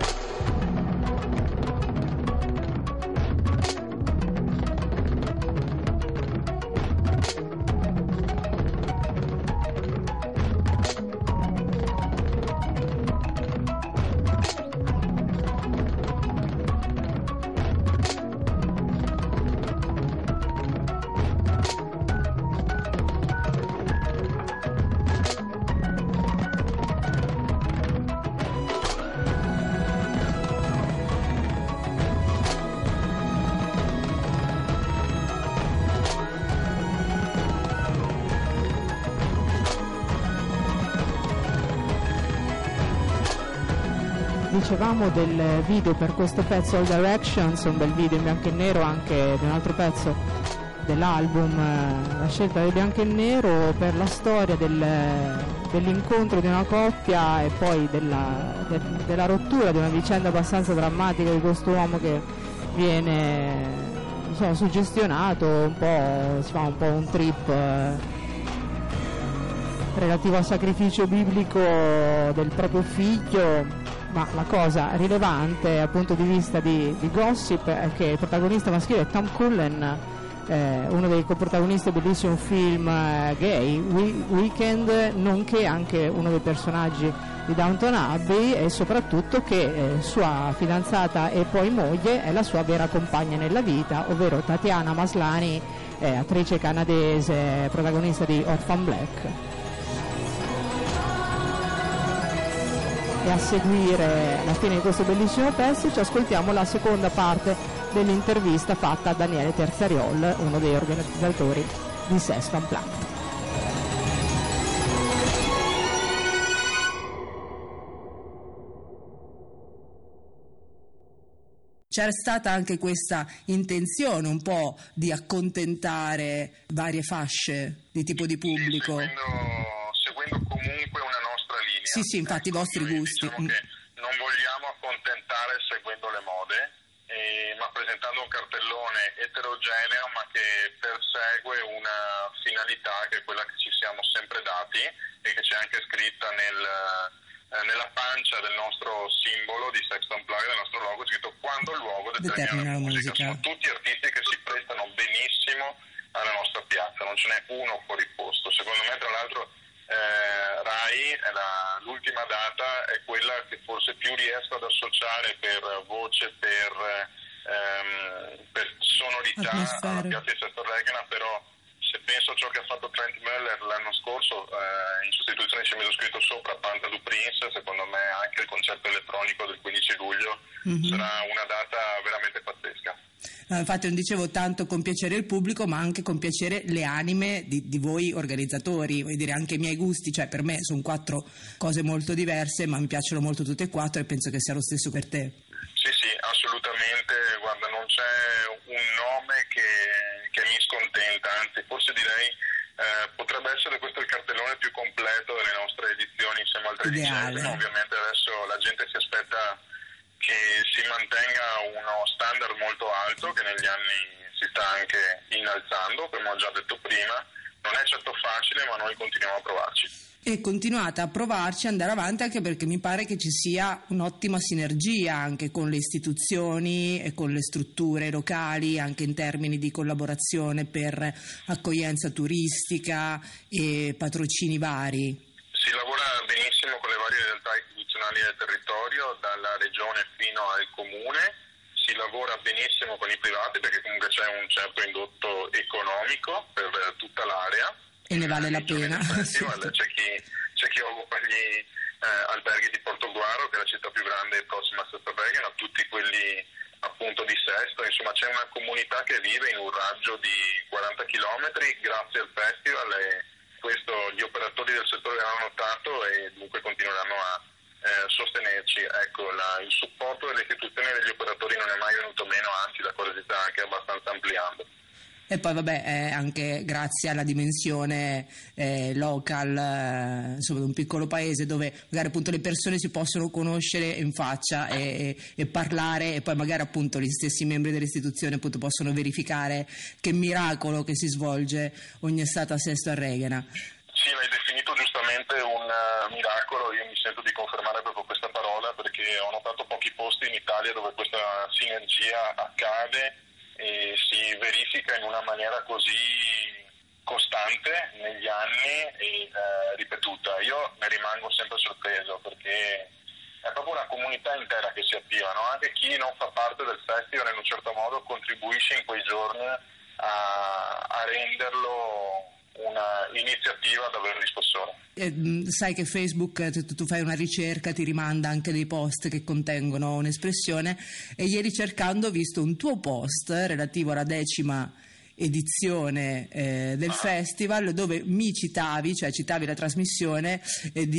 [SPEAKER 2] Dicevamo del video per questo pezzo All Directions, un bel video in bianco e nero anche di un altro pezzo dell'album, eh, la scelta del bianco e nero per la storia del, dell'incontro di una coppia e poi della, del, della rottura di una vicenda abbastanza drammatica di quest'uomo che viene, diciamo, suggestionato, un po', si fa un po' un trip eh, relativo al sacrificio biblico del proprio figlio. Ma la cosa rilevante dal punto di vista di, di Gossip è che il protagonista maschile è Tom Cullen, eh, uno dei coprotagonisti del bellissimo film eh, gay We- Weekend, nonché anche uno dei personaggi di Downton Abbey, e soprattutto che eh, sua fidanzata e poi moglie è la sua vera compagna nella vita, ovvero Tatiana Maslany, eh, attrice canadese, protagonista di Orphan Black. E a seguire la fine di questo bellissimo pezzo ci ascoltiamo la seconda parte dell'intervista fatta a Daniele Terzariol, uno dei organizzatori di Sex Unplugged.
[SPEAKER 4] C'era stata anche questa intenzione un po' di accontentare varie fasce di tipo di pubblico.
[SPEAKER 3] Sì, seguendo, seguendo comunque una nostra linea.
[SPEAKER 4] Sì, sì, infatti i vostri
[SPEAKER 3] Noi
[SPEAKER 4] gusti.
[SPEAKER 3] Diciamo che non vogliamo accontentare seguendo le mode, eh, ma presentando un cartellone eterogeneo ma che persegue una finalità che è quella che ci siamo sempre dati e che c'è anche scritta nel, eh, nella pancia del nostro simbolo di Sex Unplugged, del nostro logo, scritto quando il luogo determina,
[SPEAKER 4] Determina la musica.
[SPEAKER 3] Sono tutti artisti che si prestano benissimo alla nostra piazza, non ce n'è uno fuori posto. Secondo me, tra l'altro, Eh, Rai è la, l'ultima data è quella che forse più riesco ad associare per voce, per, ehm, per sonorità alla piazza di Sesto Regina, però se penso a ciò che ha fatto Trent Muller l'anno scorso, eh, in sostituzione c'è messo scritto sopra Panta du Prince, secondo me anche il concerto elettronico del quindici luglio mm-hmm. sarà una data veramente pazzesca.
[SPEAKER 4] No, infatti non dicevo tanto compiacere il pubblico, ma anche compiacere le anime di, di voi organizzatori, vuol dire anche i miei gusti, cioè per me sono quattro cose molto diverse, ma mi piacciono molto tutte e quattro e penso che sia lo stesso per te.
[SPEAKER 3] Sì, sì, assolutamente, guarda, non c'è un nome che, che mi scontenta, anzi forse direi eh, potrebbe essere questo il cartellone più completo delle nostre edizioni insieme al tredicesimo, no, ovviamente adesso la gente si aspetta che si mantenga uno standard molto alto che negli anni si sta anche innalzando, come ho già detto prima. Non è certo facile, ma noi continuiamo a provarci.
[SPEAKER 4] E continuate a provarci, andare avanti, anche perché mi pare che ci sia un'ottima sinergia anche con le istituzioni e con le strutture locali, anche in termini di collaborazione per accoglienza turistica e patrocini vari.
[SPEAKER 3] Si lavora benissimo con le varie realtà istituzionali del territorio, dalla regione fino al comune, si lavora benissimo con i privati perché comunque c'è un certo indotto economico per tutta l'area.
[SPEAKER 4] E ne vale la pena.
[SPEAKER 3] Certo. C'è chi, c'è chi occupa gli eh, alberghi di Portoguaro, che è la città più grande prossima a Sesto Regina, tutti quelli appunto di Sesto, insomma c'è una comunità che vive in un raggio di quaranta chilometri grazie al festival, e questo gli operatori del settore hanno notato e dunque continueranno a eh, sostenerci. Ecco, la, il supporto delle istituzioni e degli operatori non è mai venuto meno, anzi la cosa si sta anche abbastanza ampliando.
[SPEAKER 4] E poi vabbè, eh, anche grazie alla dimensione eh, local, eh, insomma, di un piccolo paese dove magari appunto le persone si possono conoscere in faccia e, e, e parlare, e poi magari appunto gli stessi membri dell'istituzione appunto possono verificare che miracolo che si svolge ogni estate a Sesto a Reghena.
[SPEAKER 3] Sì, l'hai definito giustamente un uh, miracolo, io mi sento di confermare proprio questa parola, perché ho notato pochi posti in Italia dove questa sinergia accade e si verifica in una maniera così costante negli anni e eh, ripetuta. Io ne rimango sempre sorpreso, perché è proprio una comunità intera che si attiva, no? Anche chi non fa parte del festival in un certo modo contribuisce in quei giorni a, a renderlo una iniziativa davvero di spessore.
[SPEAKER 4] Eh, sai che Facebook, tu, tu fai una ricerca, ti rimanda anche dei post che contengono un'espressione, e ieri cercando ho visto un tuo post relativo alla decima edizione eh, del festival, dove mi citavi, cioè citavi la trasmissione e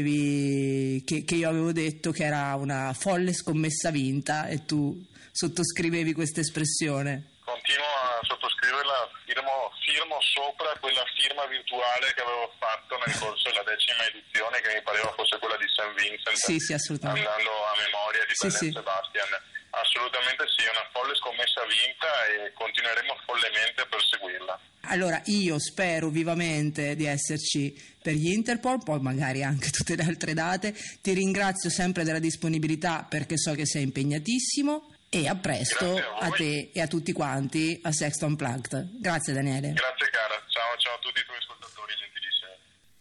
[SPEAKER 4] dicevi che, che io avevo detto che era una folle scommessa vinta, e tu sottoscrivevi questa espressione.
[SPEAKER 3] Continuo a sottoscriverla, firmo, firmo sopra quella firma virtuale che avevo fatto nel corso della decima edizione, che mi pareva fosse quella di Saint Vincent,
[SPEAKER 4] sì, sì, assolutamente,
[SPEAKER 3] andando a memoria di
[SPEAKER 4] sì,
[SPEAKER 3] Belen
[SPEAKER 4] sì.
[SPEAKER 3] Sebastian. Assolutamente sì, è una folle scommessa vinta e continueremo follemente a perseguirla.
[SPEAKER 4] Allora io spero vivamente di esserci per gli Interpol, poi magari anche tutte le altre date. Ti ringrazio sempre della disponibilità, perché so che sei impegnatissimo, e a presto a, a te e a tutti quanti a Sexto Unplugged. Grazie Daniele.
[SPEAKER 3] Grazie cara, ciao ciao a tutti i tuoi ascoltatori gentilissimi.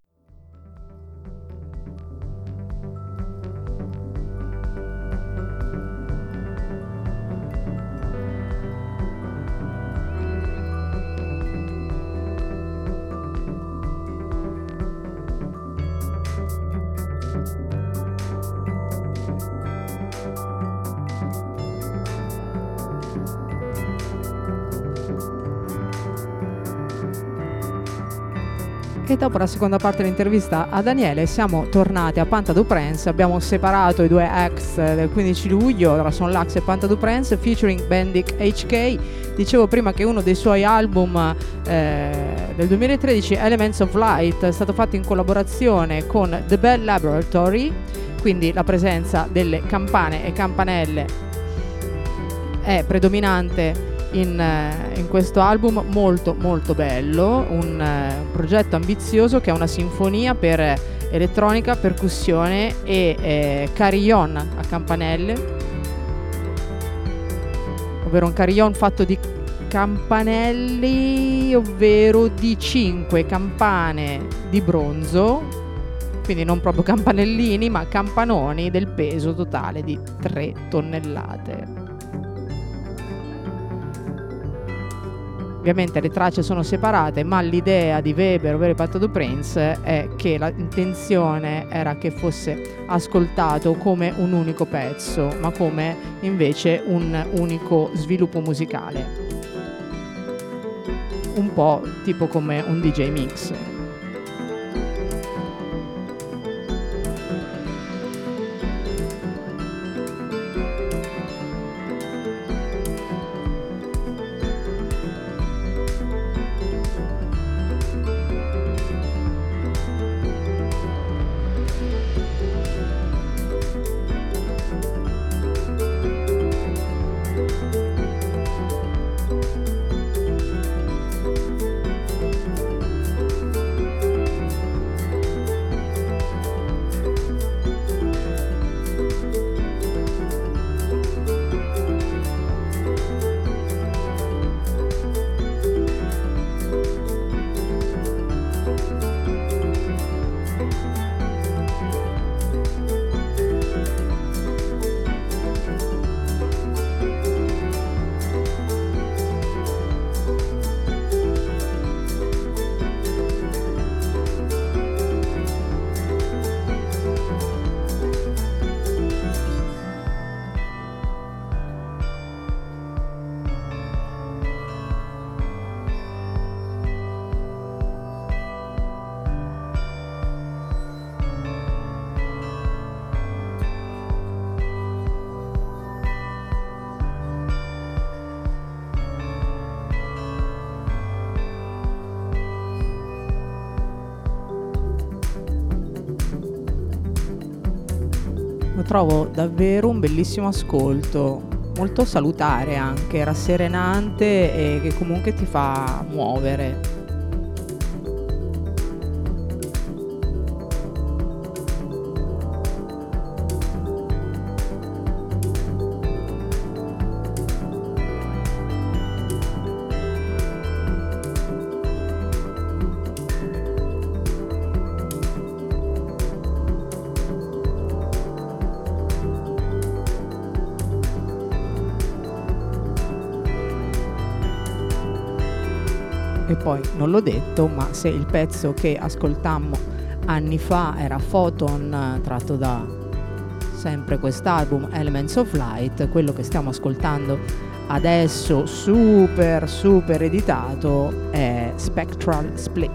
[SPEAKER 2] E dopo la seconda parte dell'intervista a Daniele siamo tornati a Panta du Prince. Abbiamo separato i due acts del quindici luglio, ora sono Lux e Panta du Prince featuring Bendik H K. Dicevo prima che uno dei suoi album eh, del duemilatredici, Elements of Light, è stato fatto in collaborazione con The Bell Laboratory, quindi la presenza delle campane e campanelle è predominante In, in questo album molto molto bello, un, un progetto ambizioso che è una sinfonia per elettronica, percussione e eh, carillon a campanelle, ovvero un carillon fatto di campanelli, ovvero di cinque campane di bronzo, quindi non proprio campanellini ma campanoni del peso totale di tre tonnellate. Ovviamente le tracce sono separate, ma l'idea di Weber, ovvero Panta du Prince, è che l'intenzione era che fosse ascoltato come un unico pezzo, ma come invece un unico sviluppo musicale, un po' tipo come un D J mix. Lo trovo davvero un bellissimo ascolto, molto salutare anche, rasserenante e che comunque ti fa muovere. E poi non l'ho detto, ma se il pezzo che ascoltammo anni fa era Photon, tratto da sempre quest'album Elements of Light, quello che stiamo ascoltando adesso, super super editato, è Spectral Split.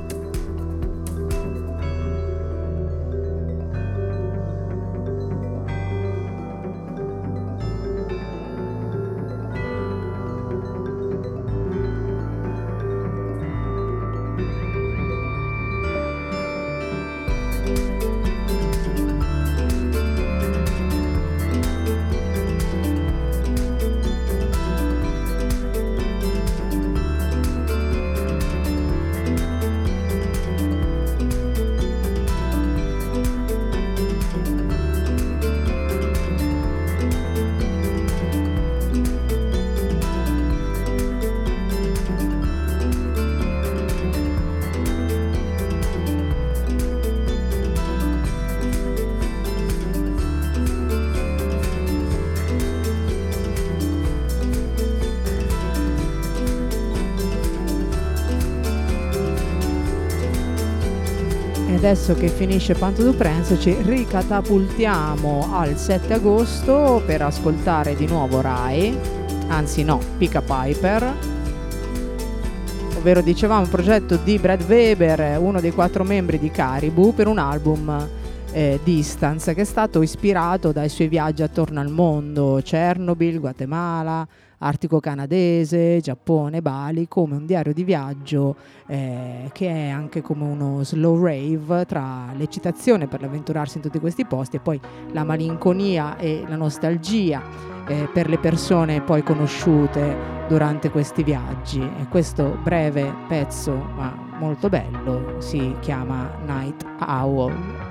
[SPEAKER 2] Adesso che finisce Panto du Prince ci ricatapultiamo al sette agosto per ascoltare di nuovo Rai, anzi no, Pika Piper, ovvero dicevamo un progetto di Brad Weber, uno dei quattro membri di Caribou, per un album eh, Distance, che è stato ispirato dai suoi viaggi attorno al mondo, Chernobyl, Guatemala, Artico canadese, Giappone, Bali, come un diario di viaggio eh, che è anche come uno slow rave tra l'eccitazione per l'avventurarsi in tutti questi posti e poi la malinconia e la nostalgia eh, per le persone poi conosciute durante questi viaggi. E questo breve pezzo, ma molto bello, si chiama Night Owl.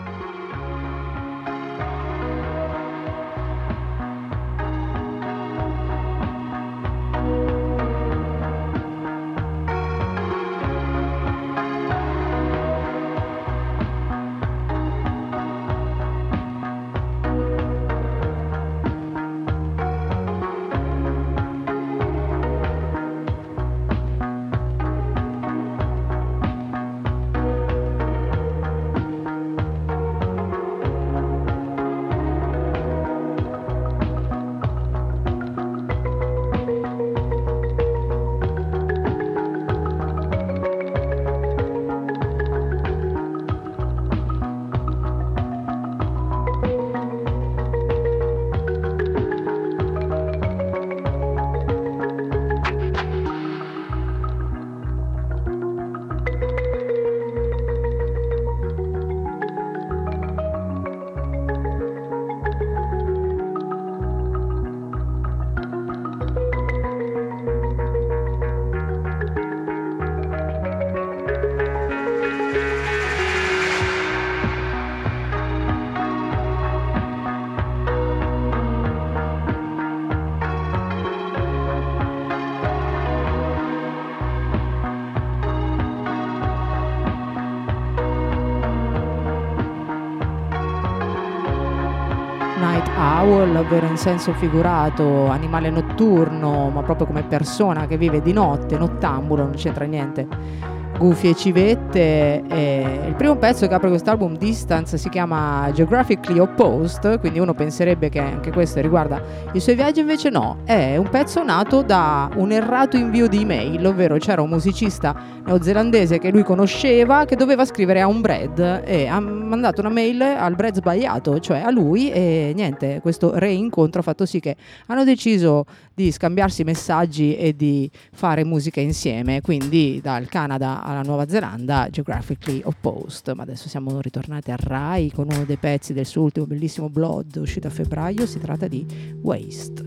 [SPEAKER 2] Owl, ovvero in senso figurato animale notturno, ma proprio come persona che vive di notte, nottambulo, non c'entra niente, guffie e civette. E il primo pezzo che apre quest'album Distance si chiama Geographically Opposed, quindi uno penserebbe che anche questo riguarda i suoi viaggi, invece no, è un pezzo nato da un errato invio di email, ovvero c'era un musicista neozelandese che lui conosceva che doveva scrivere a un Brad e ha mandato una mail al Brad sbagliato, cioè a lui, e niente, questo reincontro ha fatto sì che hanno deciso di scambiarsi messaggi e di fare musica insieme, quindi dal Canada alla Nuova Zelanda, Geographically Opposed. Ma adesso siamo ritornati a Rai con uno dei pezzi del suo ultimo bellissimo Blood uscito a febbraio. Si tratta di Waste.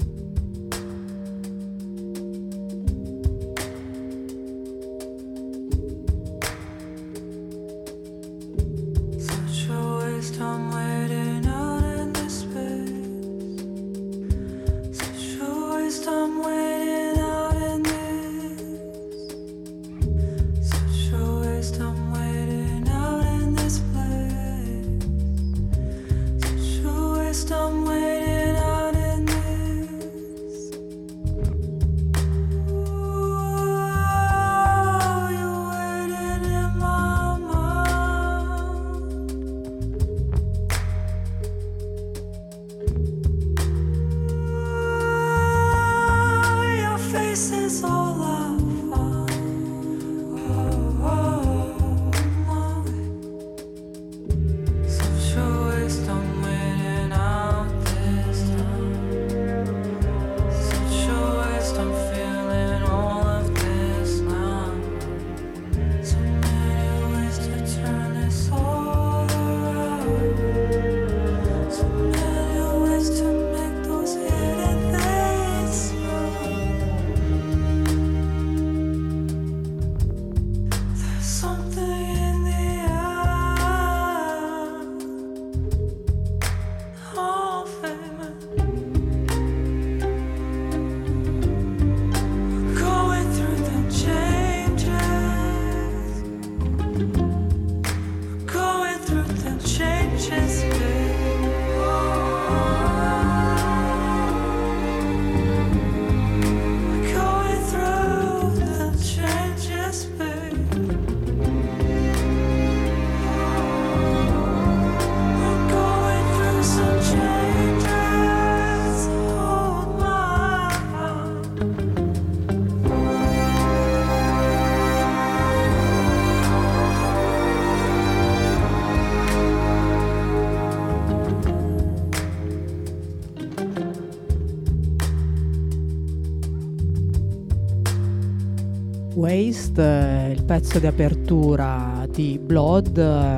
[SPEAKER 2] Waste, il pezzo di apertura di Blood,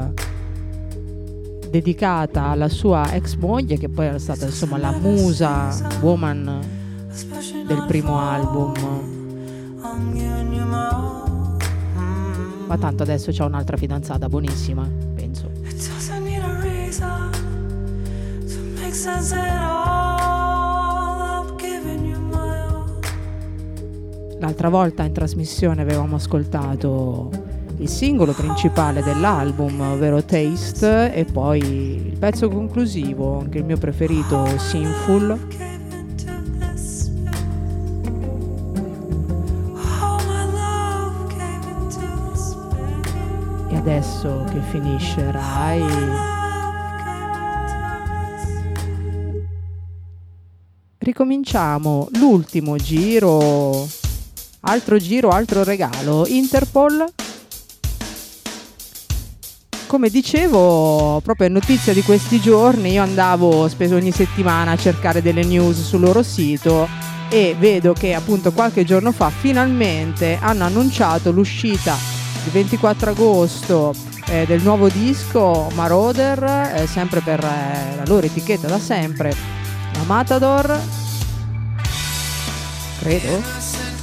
[SPEAKER 2] dedicata alla sua ex moglie, che poi era stata insomma la musa woman del primo album. Ma tanto adesso c'ha un'altra fidanzata buonissima, penso. L'altra volta in trasmissione avevamo ascoltato il singolo principale dell'album, ovvero Taste, e poi il pezzo conclusivo, anche il mio preferito, Sinful. E adesso che finisce Rai, ricominciamo l'ultimo giro. Altro giro, altro regalo. Interpol, come dicevo, proprio notizia di questi giorni, io andavo spesso ogni settimana a cercare delle news sul loro sito e vedo che appunto qualche giorno fa finalmente hanno annunciato l'uscita il ventiquattro agosto eh, del nuovo disco Marauder, eh, sempre per eh, la loro etichetta da sempre, la Matador, credo.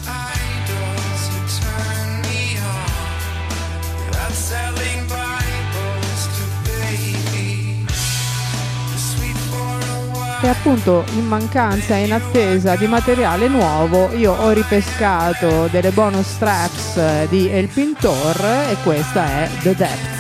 [SPEAKER 2] E appunto in mancanza e in attesa di materiale nuovo io ho ripescato delle bonus tracks di El Pintor e questa è The Depth.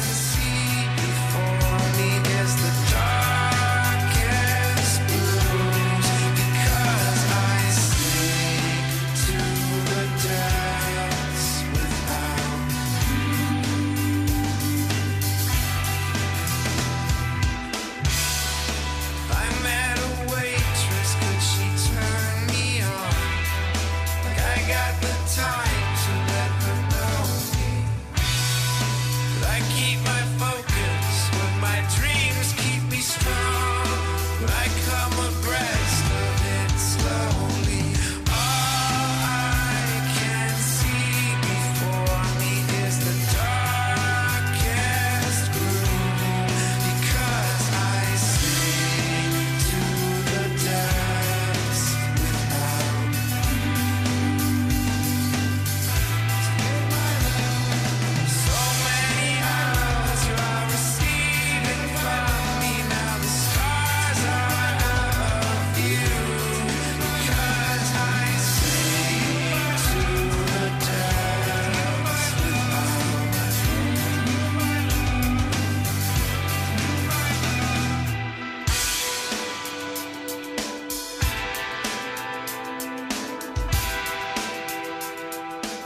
[SPEAKER 6] Keep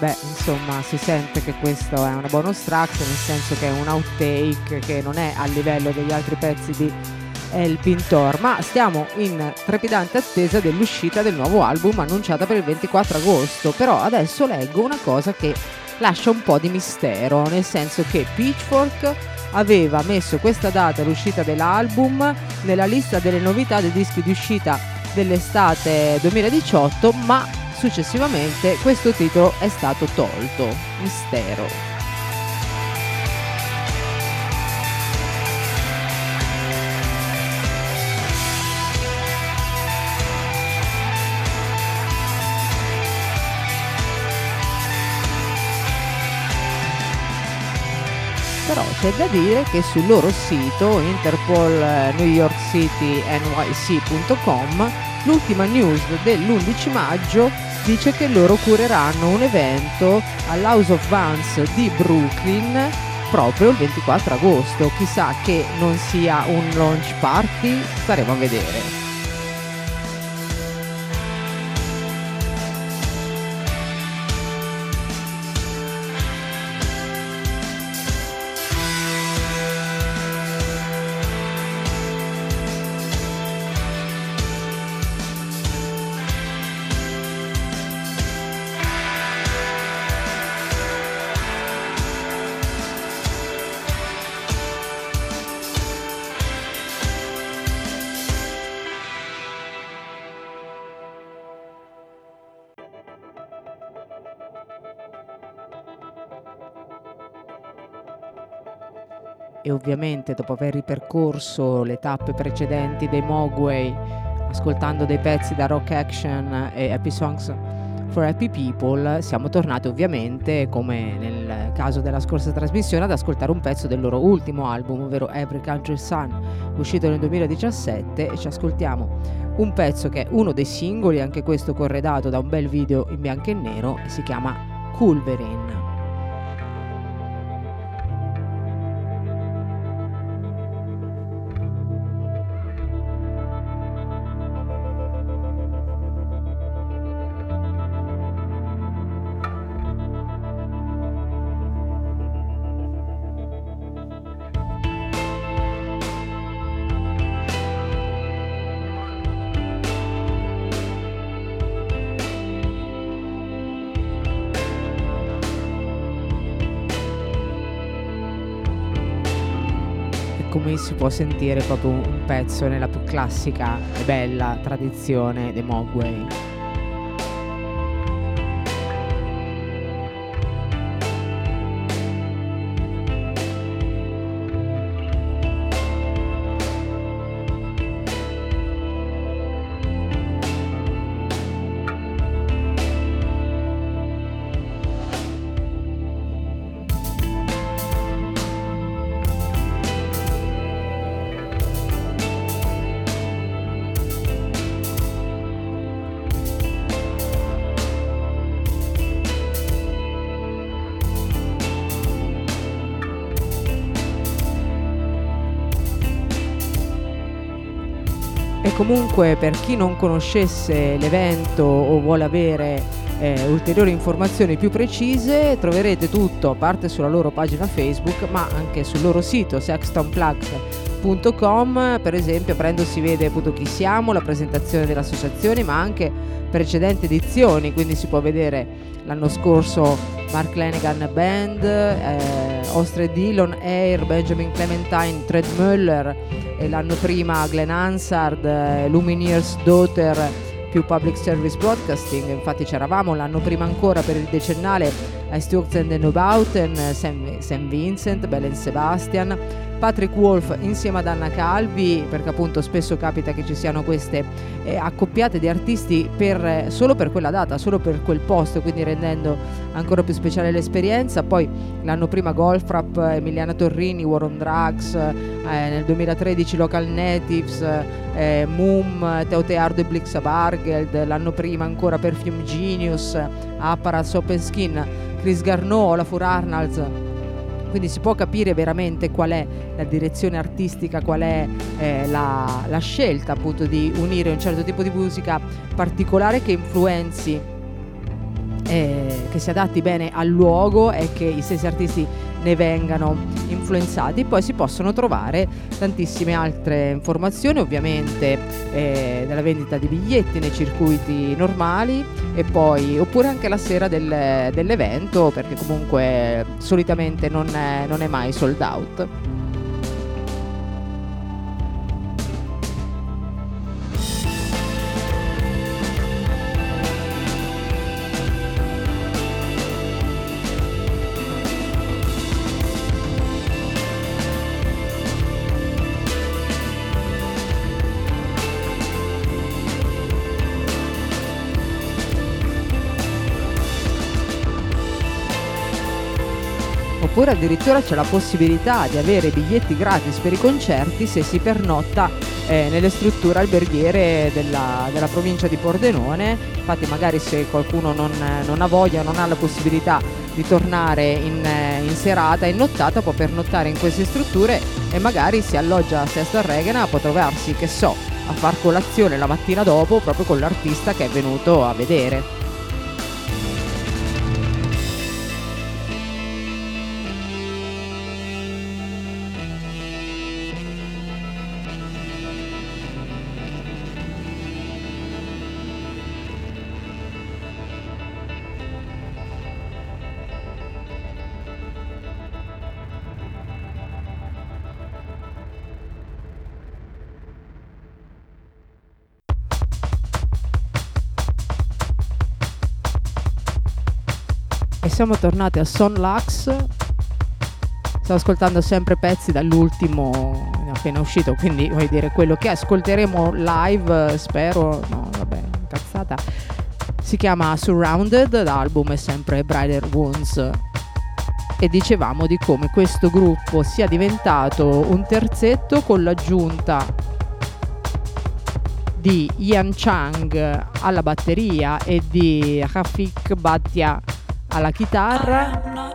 [SPEAKER 2] beh, insomma, si sente che questo è una bonus track, nel senso che è un outtake che non è a livello degli altri pezzi di El Pintor, ma stiamo in trepidante attesa dell'uscita del nuovo album annunciata per il ventiquattro agosto. Però adesso leggo una cosa che lascia un po' di mistero, nel senso che Pitchfork aveva messo questa data, l'uscita dell'album, nella lista delle novità dei dischi di uscita dell'estate duemiladiciotto, ma successivamente questo titolo è stato tolto. Mistero. Però c'è da dire che sul loro sito Interpol New York City N Y C punto com l'ultima news dell'undici maggio dice che loro cureranno un evento all'House of Vans di Brooklyn proprio il ventiquattro agosto. Chissà che non sia un launch party, staremo a vedere. E ovviamente dopo aver ripercorso le tappe precedenti dei Mogwai, ascoltando dei pezzi da Rock Action e Happy Songs for Happy People, siamo tornati ovviamente, come nel caso della scorsa trasmissione, ad ascoltare un pezzo del loro ultimo album, ovvero Every Country Sun, uscito nel duemiladiciassette, e ci ascoltiamo un pezzo che è uno dei singoli, anche questo corredato da un bel video in bianco e nero, e si chiama Culverin. Come si può sentire proprio un pezzo nella più classica e bella tradizione dei Mogwai. E comunque, per chi non conoscesse l'evento o vuole avere eh, ulteriori informazioni più precise, troverete tutto, a parte sulla loro pagina Facebook, ma anche sul loro sito sexton plugged punto com. Per esempio, aprendo si vede appunto chi siamo, la presentazione dell'associazione, ma anche precedenti edizioni, quindi si può vedere l'anno scorso Mark Lanegan Band, eh, Ostre Dillon, Air, Benjamin Clementine, Tred Muller, e l'anno prima Glenn Hansard, eh, Lumineers Daughter più Public Service Broadcasting. Infatti c'eravamo l'anno prima ancora per il decennale a Stewart and the Neubauten, Saint Vincent, Belen Sebastian, Patrick Wolf insieme ad Anna Calvi, perché appunto spesso capita che ci siano queste eh, accoppiate di artisti per, solo per quella data, solo per quel posto, quindi rendendo ancora più speciale l'esperienza. Poi l'anno prima Goldfrapp, Emiliana Torrini, War on Drugs, eh, nel duemilatredici Local Natives, eh, Moom, Teoteardo e Blixa Bargeld, l'anno prima ancora Perfume Genius, Apparat, Open Skin, Chris Garneau, Olafur Arnalds. Quindi si può capire veramente qual è la direzione artistica, qual è eh, la, la scelta appunto di unire un certo tipo di musica particolare che influenzi eh, che si adatti bene al luogo e che i stessi artisti ne vengano influenzati. Poi si possono trovare tantissime altre informazioni, ovviamente eh, della vendita di biglietti nei circuiti normali, e poi oppure anche la sera del, dell'evento, perché comunque solitamente non è, non è mai sold out. Oppure addirittura c'è la possibilità di avere biglietti gratis per i concerti se si pernotta eh, nelle strutture alberghiere della, della provincia di Pordenone. Infatti magari se qualcuno non, non ha voglia, non ha la possibilità di tornare in, in serata, in nottata, può pernottare in queste strutture e magari si alloggia a Sesto Arregana, può trovarsi, che so, a far colazione la mattina dopo proprio con l'artista che è venuto a vedere. E siamo tornati a Son Lux. Sto ascoltando sempre pezzi dall'ultimo appena uscito, quindi vuoi dire quello che ascolteremo live, spero. No, vabbè, cazzata. Si chiama Surrounded, l'album è sempre Brighter Wounds. E dicevamo di come questo gruppo sia diventato un terzetto con l'aggiunta di Ian Chang alla batteria e di Rafik Bhatia alla chitarra.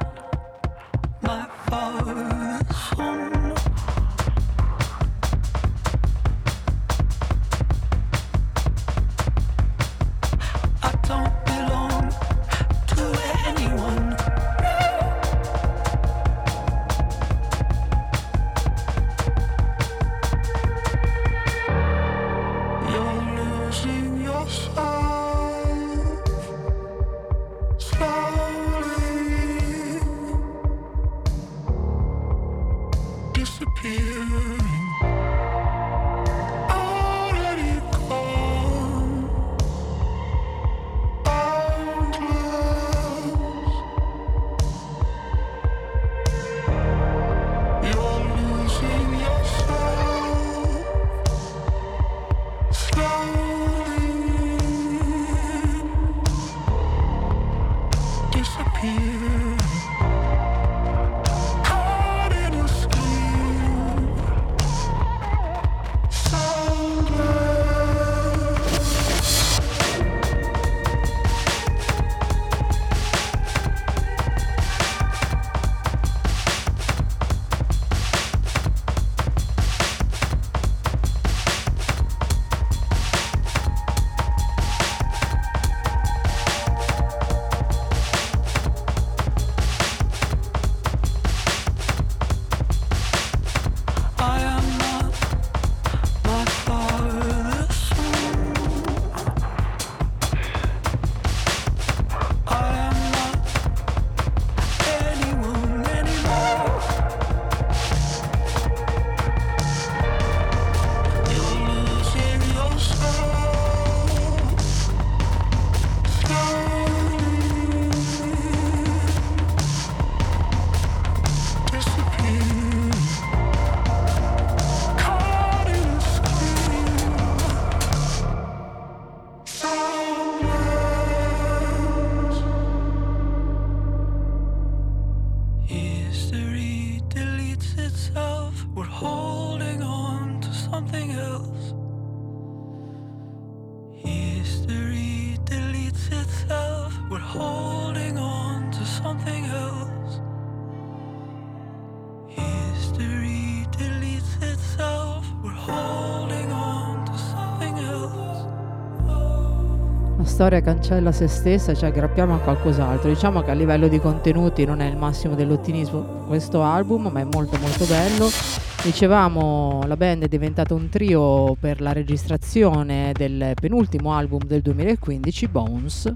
[SPEAKER 2] storia cancella se stessa, ci aggrappiamo a qualcos'altro. Diciamo che a livello di contenuti non è il massimo dell'ottimismo questo album, ma è molto molto bello. Dicevamo, la band è diventata un trio per la registrazione del penultimo album del duemilaquindici, Bones.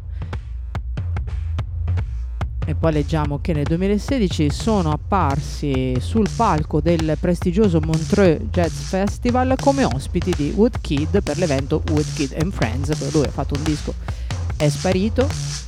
[SPEAKER 2] E poi leggiamo che nel duemilasedici sono apparsi sul palco del prestigioso Montreux Jazz Festival come ospiti di Woodkid per l'evento Woodkid and Friends. Per lui ha fatto un disco, è sparito.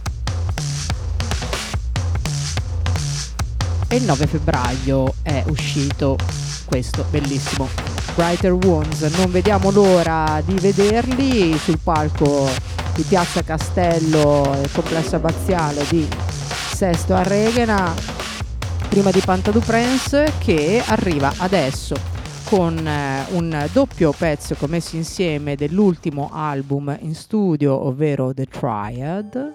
[SPEAKER 2] E il nove febbraio è uscito questo bellissimo Brighter Wounds. Non vediamo l'ora di vederli sul palco di Piazza Castello, il complesso abbaziale di Sesto a Regena, prima di Panta du Prince, che arriva adesso con eh, un doppio pezzo che ho messo insieme dell'ultimo album in studio, ovvero The Triad.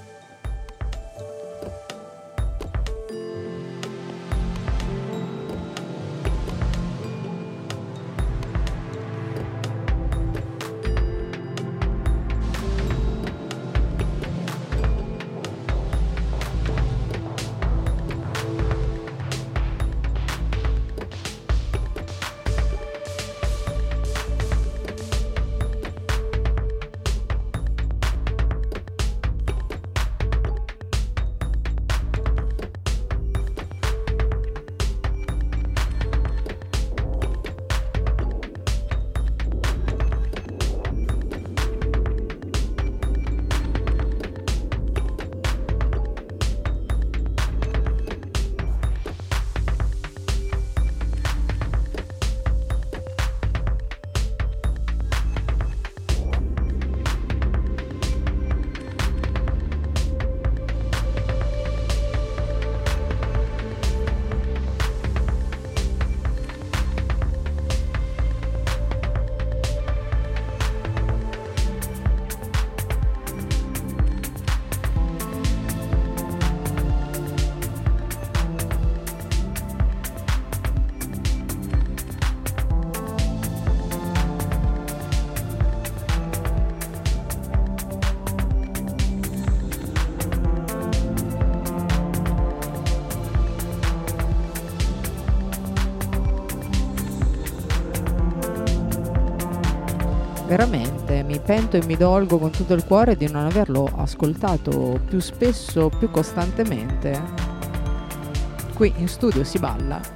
[SPEAKER 2] Veramente mi pento e mi dolgo con tutto il cuore di non averlo ascoltato più spesso, più costantemente. Qui in studio si balla.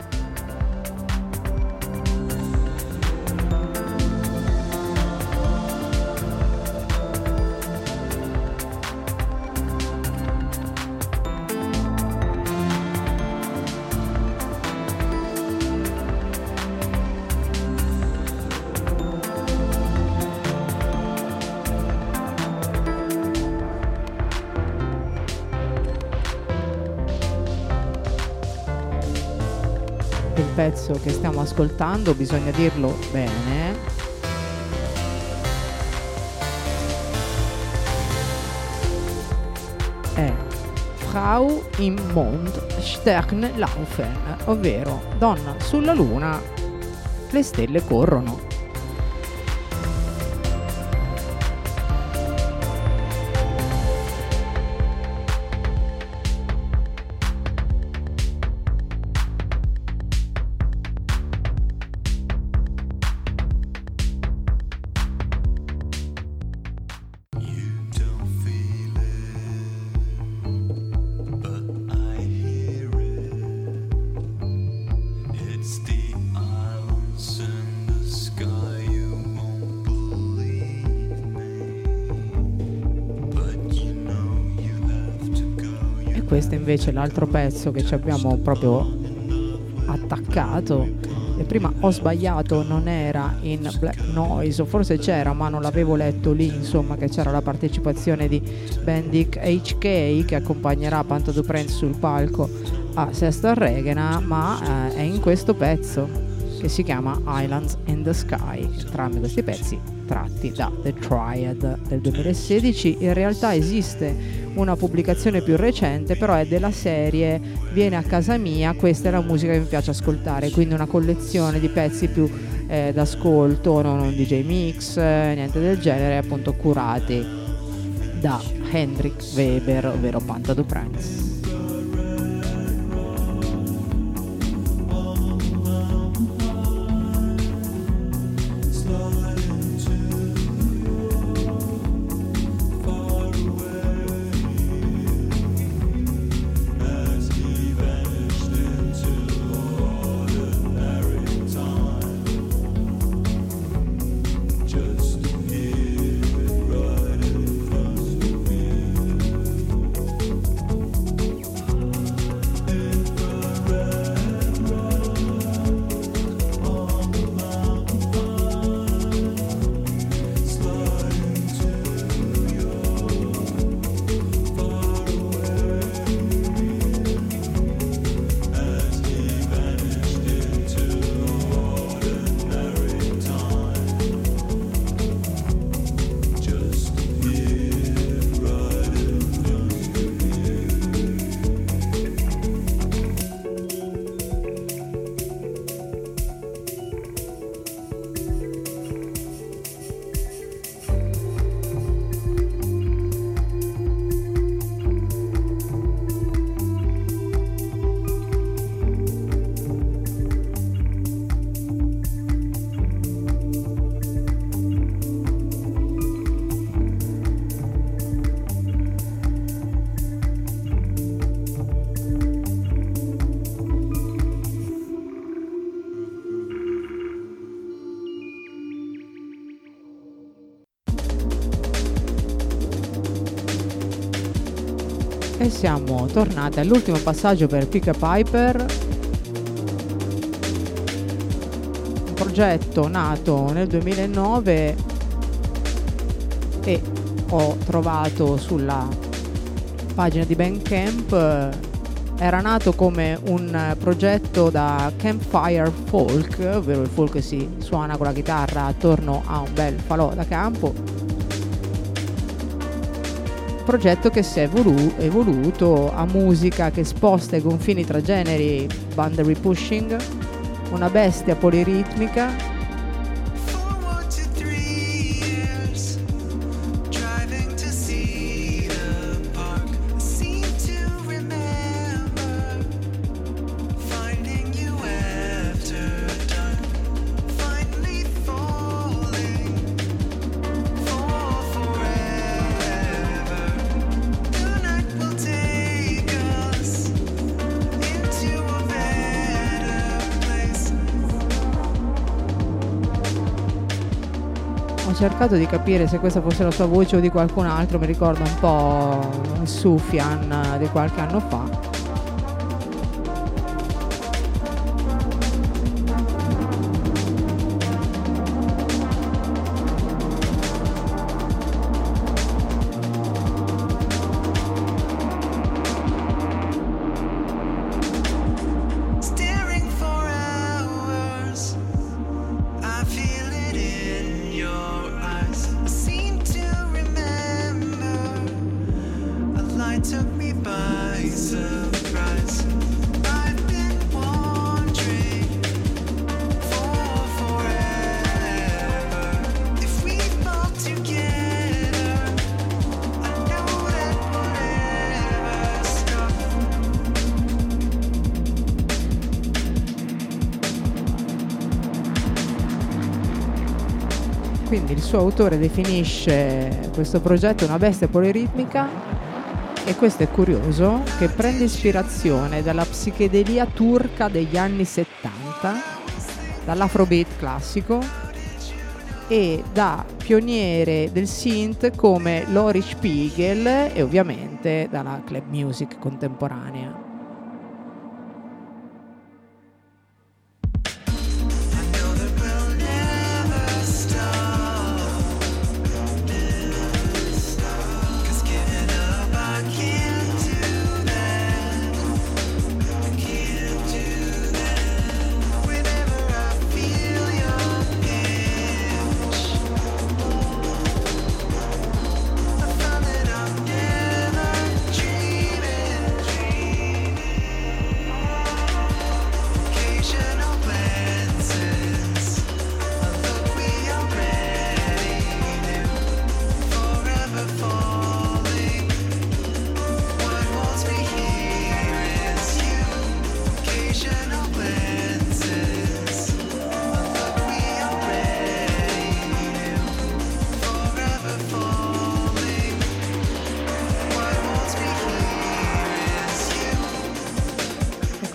[SPEAKER 2] Il pezzo che stiamo ascoltando, bisogna dirlo bene, è Frau im Mond Sterne laufen, ovvero donna sulla luna, le stelle corrono. Questo invece è l'altro pezzo che ci abbiamo proprio attaccato, e prima ho sbagliato, non era in Black Noise, o forse c'era ma non l'avevo letto lì, insomma, che c'era la partecipazione di Bendik H K che accompagnerà Panta du Prince sul palco a Sesto a Regena, ma eh, è in questo pezzo che si chiama Islands in the Sky. Entrambi questi pezzi tratti da The Triad del duemilasedici. In realtà esiste una pubblicazione più recente, però è della serie Vieni a casa mia, questa è la musica che mi piace ascoltare, quindi una collezione di pezzi più eh, d'ascolto, non un D J mix, eh, niente del genere, appunto curati da Hendrik Weber, ovvero Panta du Prince. E siamo tornati all'ultimo passaggio per Pick a Piper, un progetto nato nel duemilanove e ho trovato sulla pagina di Bandcamp, era nato come un progetto da campfire folk, ovvero il folk che si suona con la chitarra attorno a un bel falò da campo. Progetto che si è evolu- evoluto a musica che sposta i confini tra generi, boundary pushing, una bestia poliritmica. Ho cercato di capire se questa fosse la sua voce o di qualcun altro, mi ricorda un po' il Sufjan di qualche anno fa. Quindi il suo autore definisce questo progetto una bestia poliritmica, e questo è curioso, che prende ispirazione dalla psichedelia turca degli anni settanta, dall'afrobeat classico e da pioniere del synth come Lori Spiegel e ovviamente dalla club music contemporanea.
[SPEAKER 5] Dreaming, dreaming.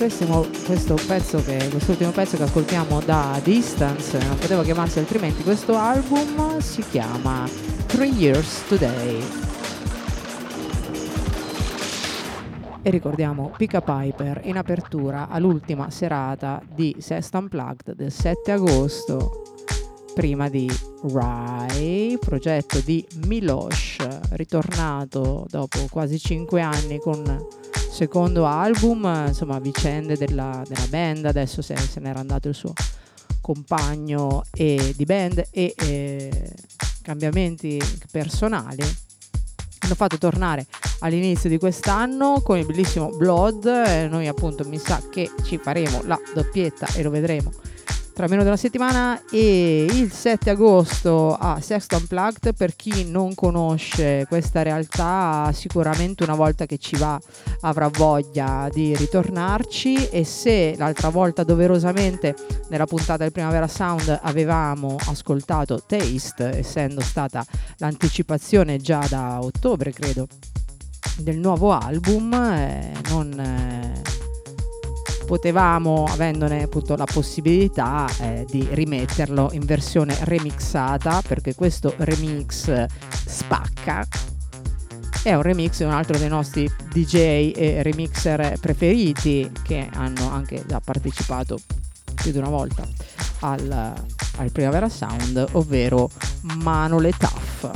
[SPEAKER 2] quest'ultimo, questo pezzo che, quest'ultimo pezzo che ascoltiamo da Distance, non poteva chiamarsi altrimenti, questo album si chiama Three Years Today. E ricordiamo Pika Piper in apertura all'ultima serata di Sesto Unplugged del sette agosto, prima di Rai, progetto di Milosh, ritornato dopo quasi cinque anni con secondo album, insomma vicende della, della band, adesso se, se n'era andato il suo compagno e, di band e eh, cambiamenti personali. Hanno fatto tornare all'inizio di quest'anno con il bellissimo Blood, eh, noi appunto mi sa che ci faremo la doppietta e lo vedremo tra meno di una settimana, e il sette agosto a Sexto Unplugged. Per chi non conosce questa realtà, sicuramente una volta che ci va avrà voglia di ritornarci, e se l'altra volta doverosamente nella puntata del Primavera Sound avevamo ascoltato Taste, essendo stata l'anticipazione già da ottobre credo del nuovo album, eh, non eh, potevamo, avendone appunto la possibilità, eh, di rimetterlo in versione remixata, perché questo remix spacca. È un remix di un altro dei nostri D J e remixer preferiti, che hanno anche già partecipato più di una volta al, al Primavera Sound, ovvero Manole Tough.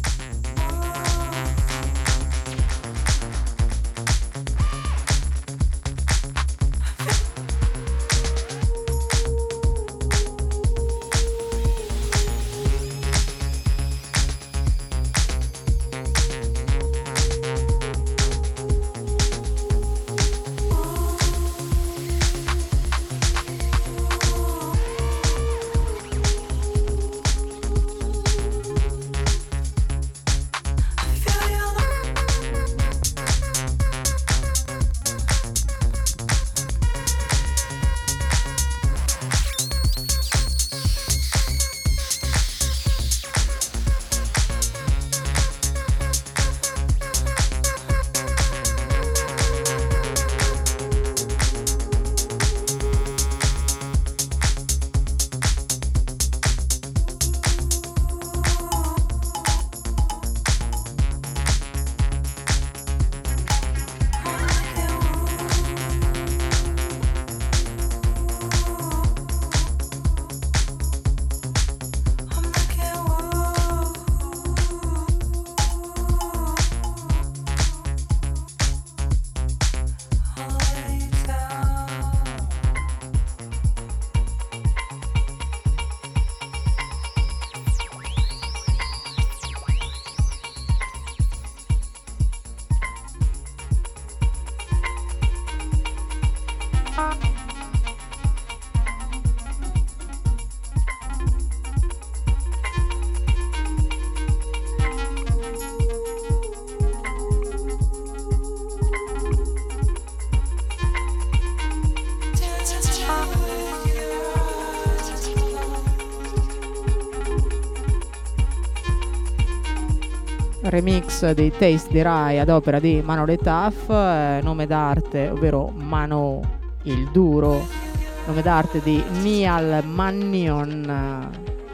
[SPEAKER 2] Remix dei Taste di Rai ad opera di Manole Tough, eh, nome d'arte, ovvero Mano il Duro, nome d'arte di Niall Mannion,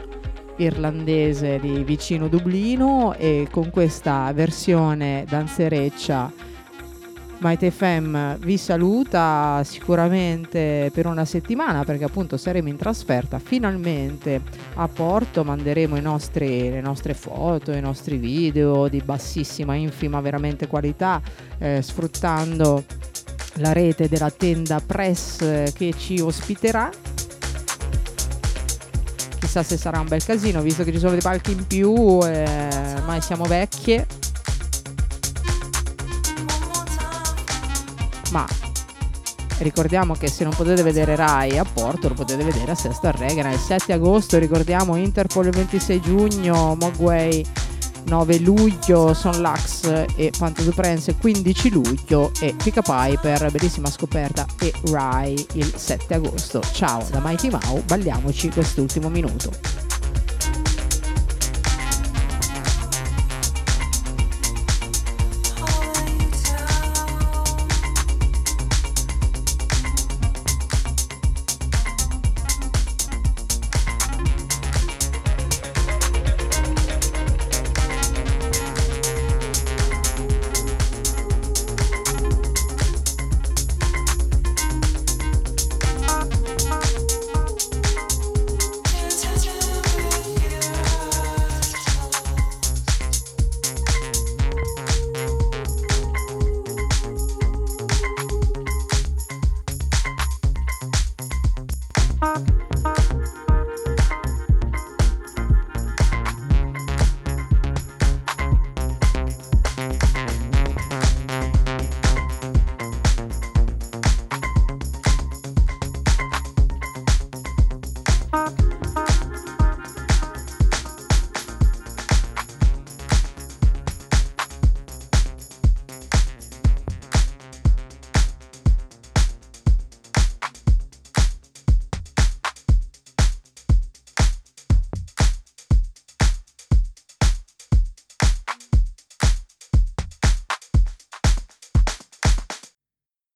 [SPEAKER 2] eh, irlandese di vicino Dublino, e con questa versione danzereccia Mighty F M vi saluta sicuramente per una settimana, perché appunto saremo in trasferta finalmente a Porto, manderemo i nostri, le nostre foto, i nostri video di bassissima, infima veramente qualità, eh, sfruttando la rete della tenda Press eh, che ci ospiterà. Chissà se sarà un bel casino, visto che ci sono dei palchi in più, eh, ormai siamo vecchie. Ma ricordiamo che se non potete vedere Rai a Porto, lo potete vedere a Sesto a Regina il sette agosto. Ricordiamo Interpol il ventisei giugno, Mogwai nove luglio, Sonlax e Panta du Prince quindici luglio, e Pika Piper, bellissima scoperta, e Rai il sette agosto. Ciao da Mighty Mau, balliamoci quest'ultimo minuto.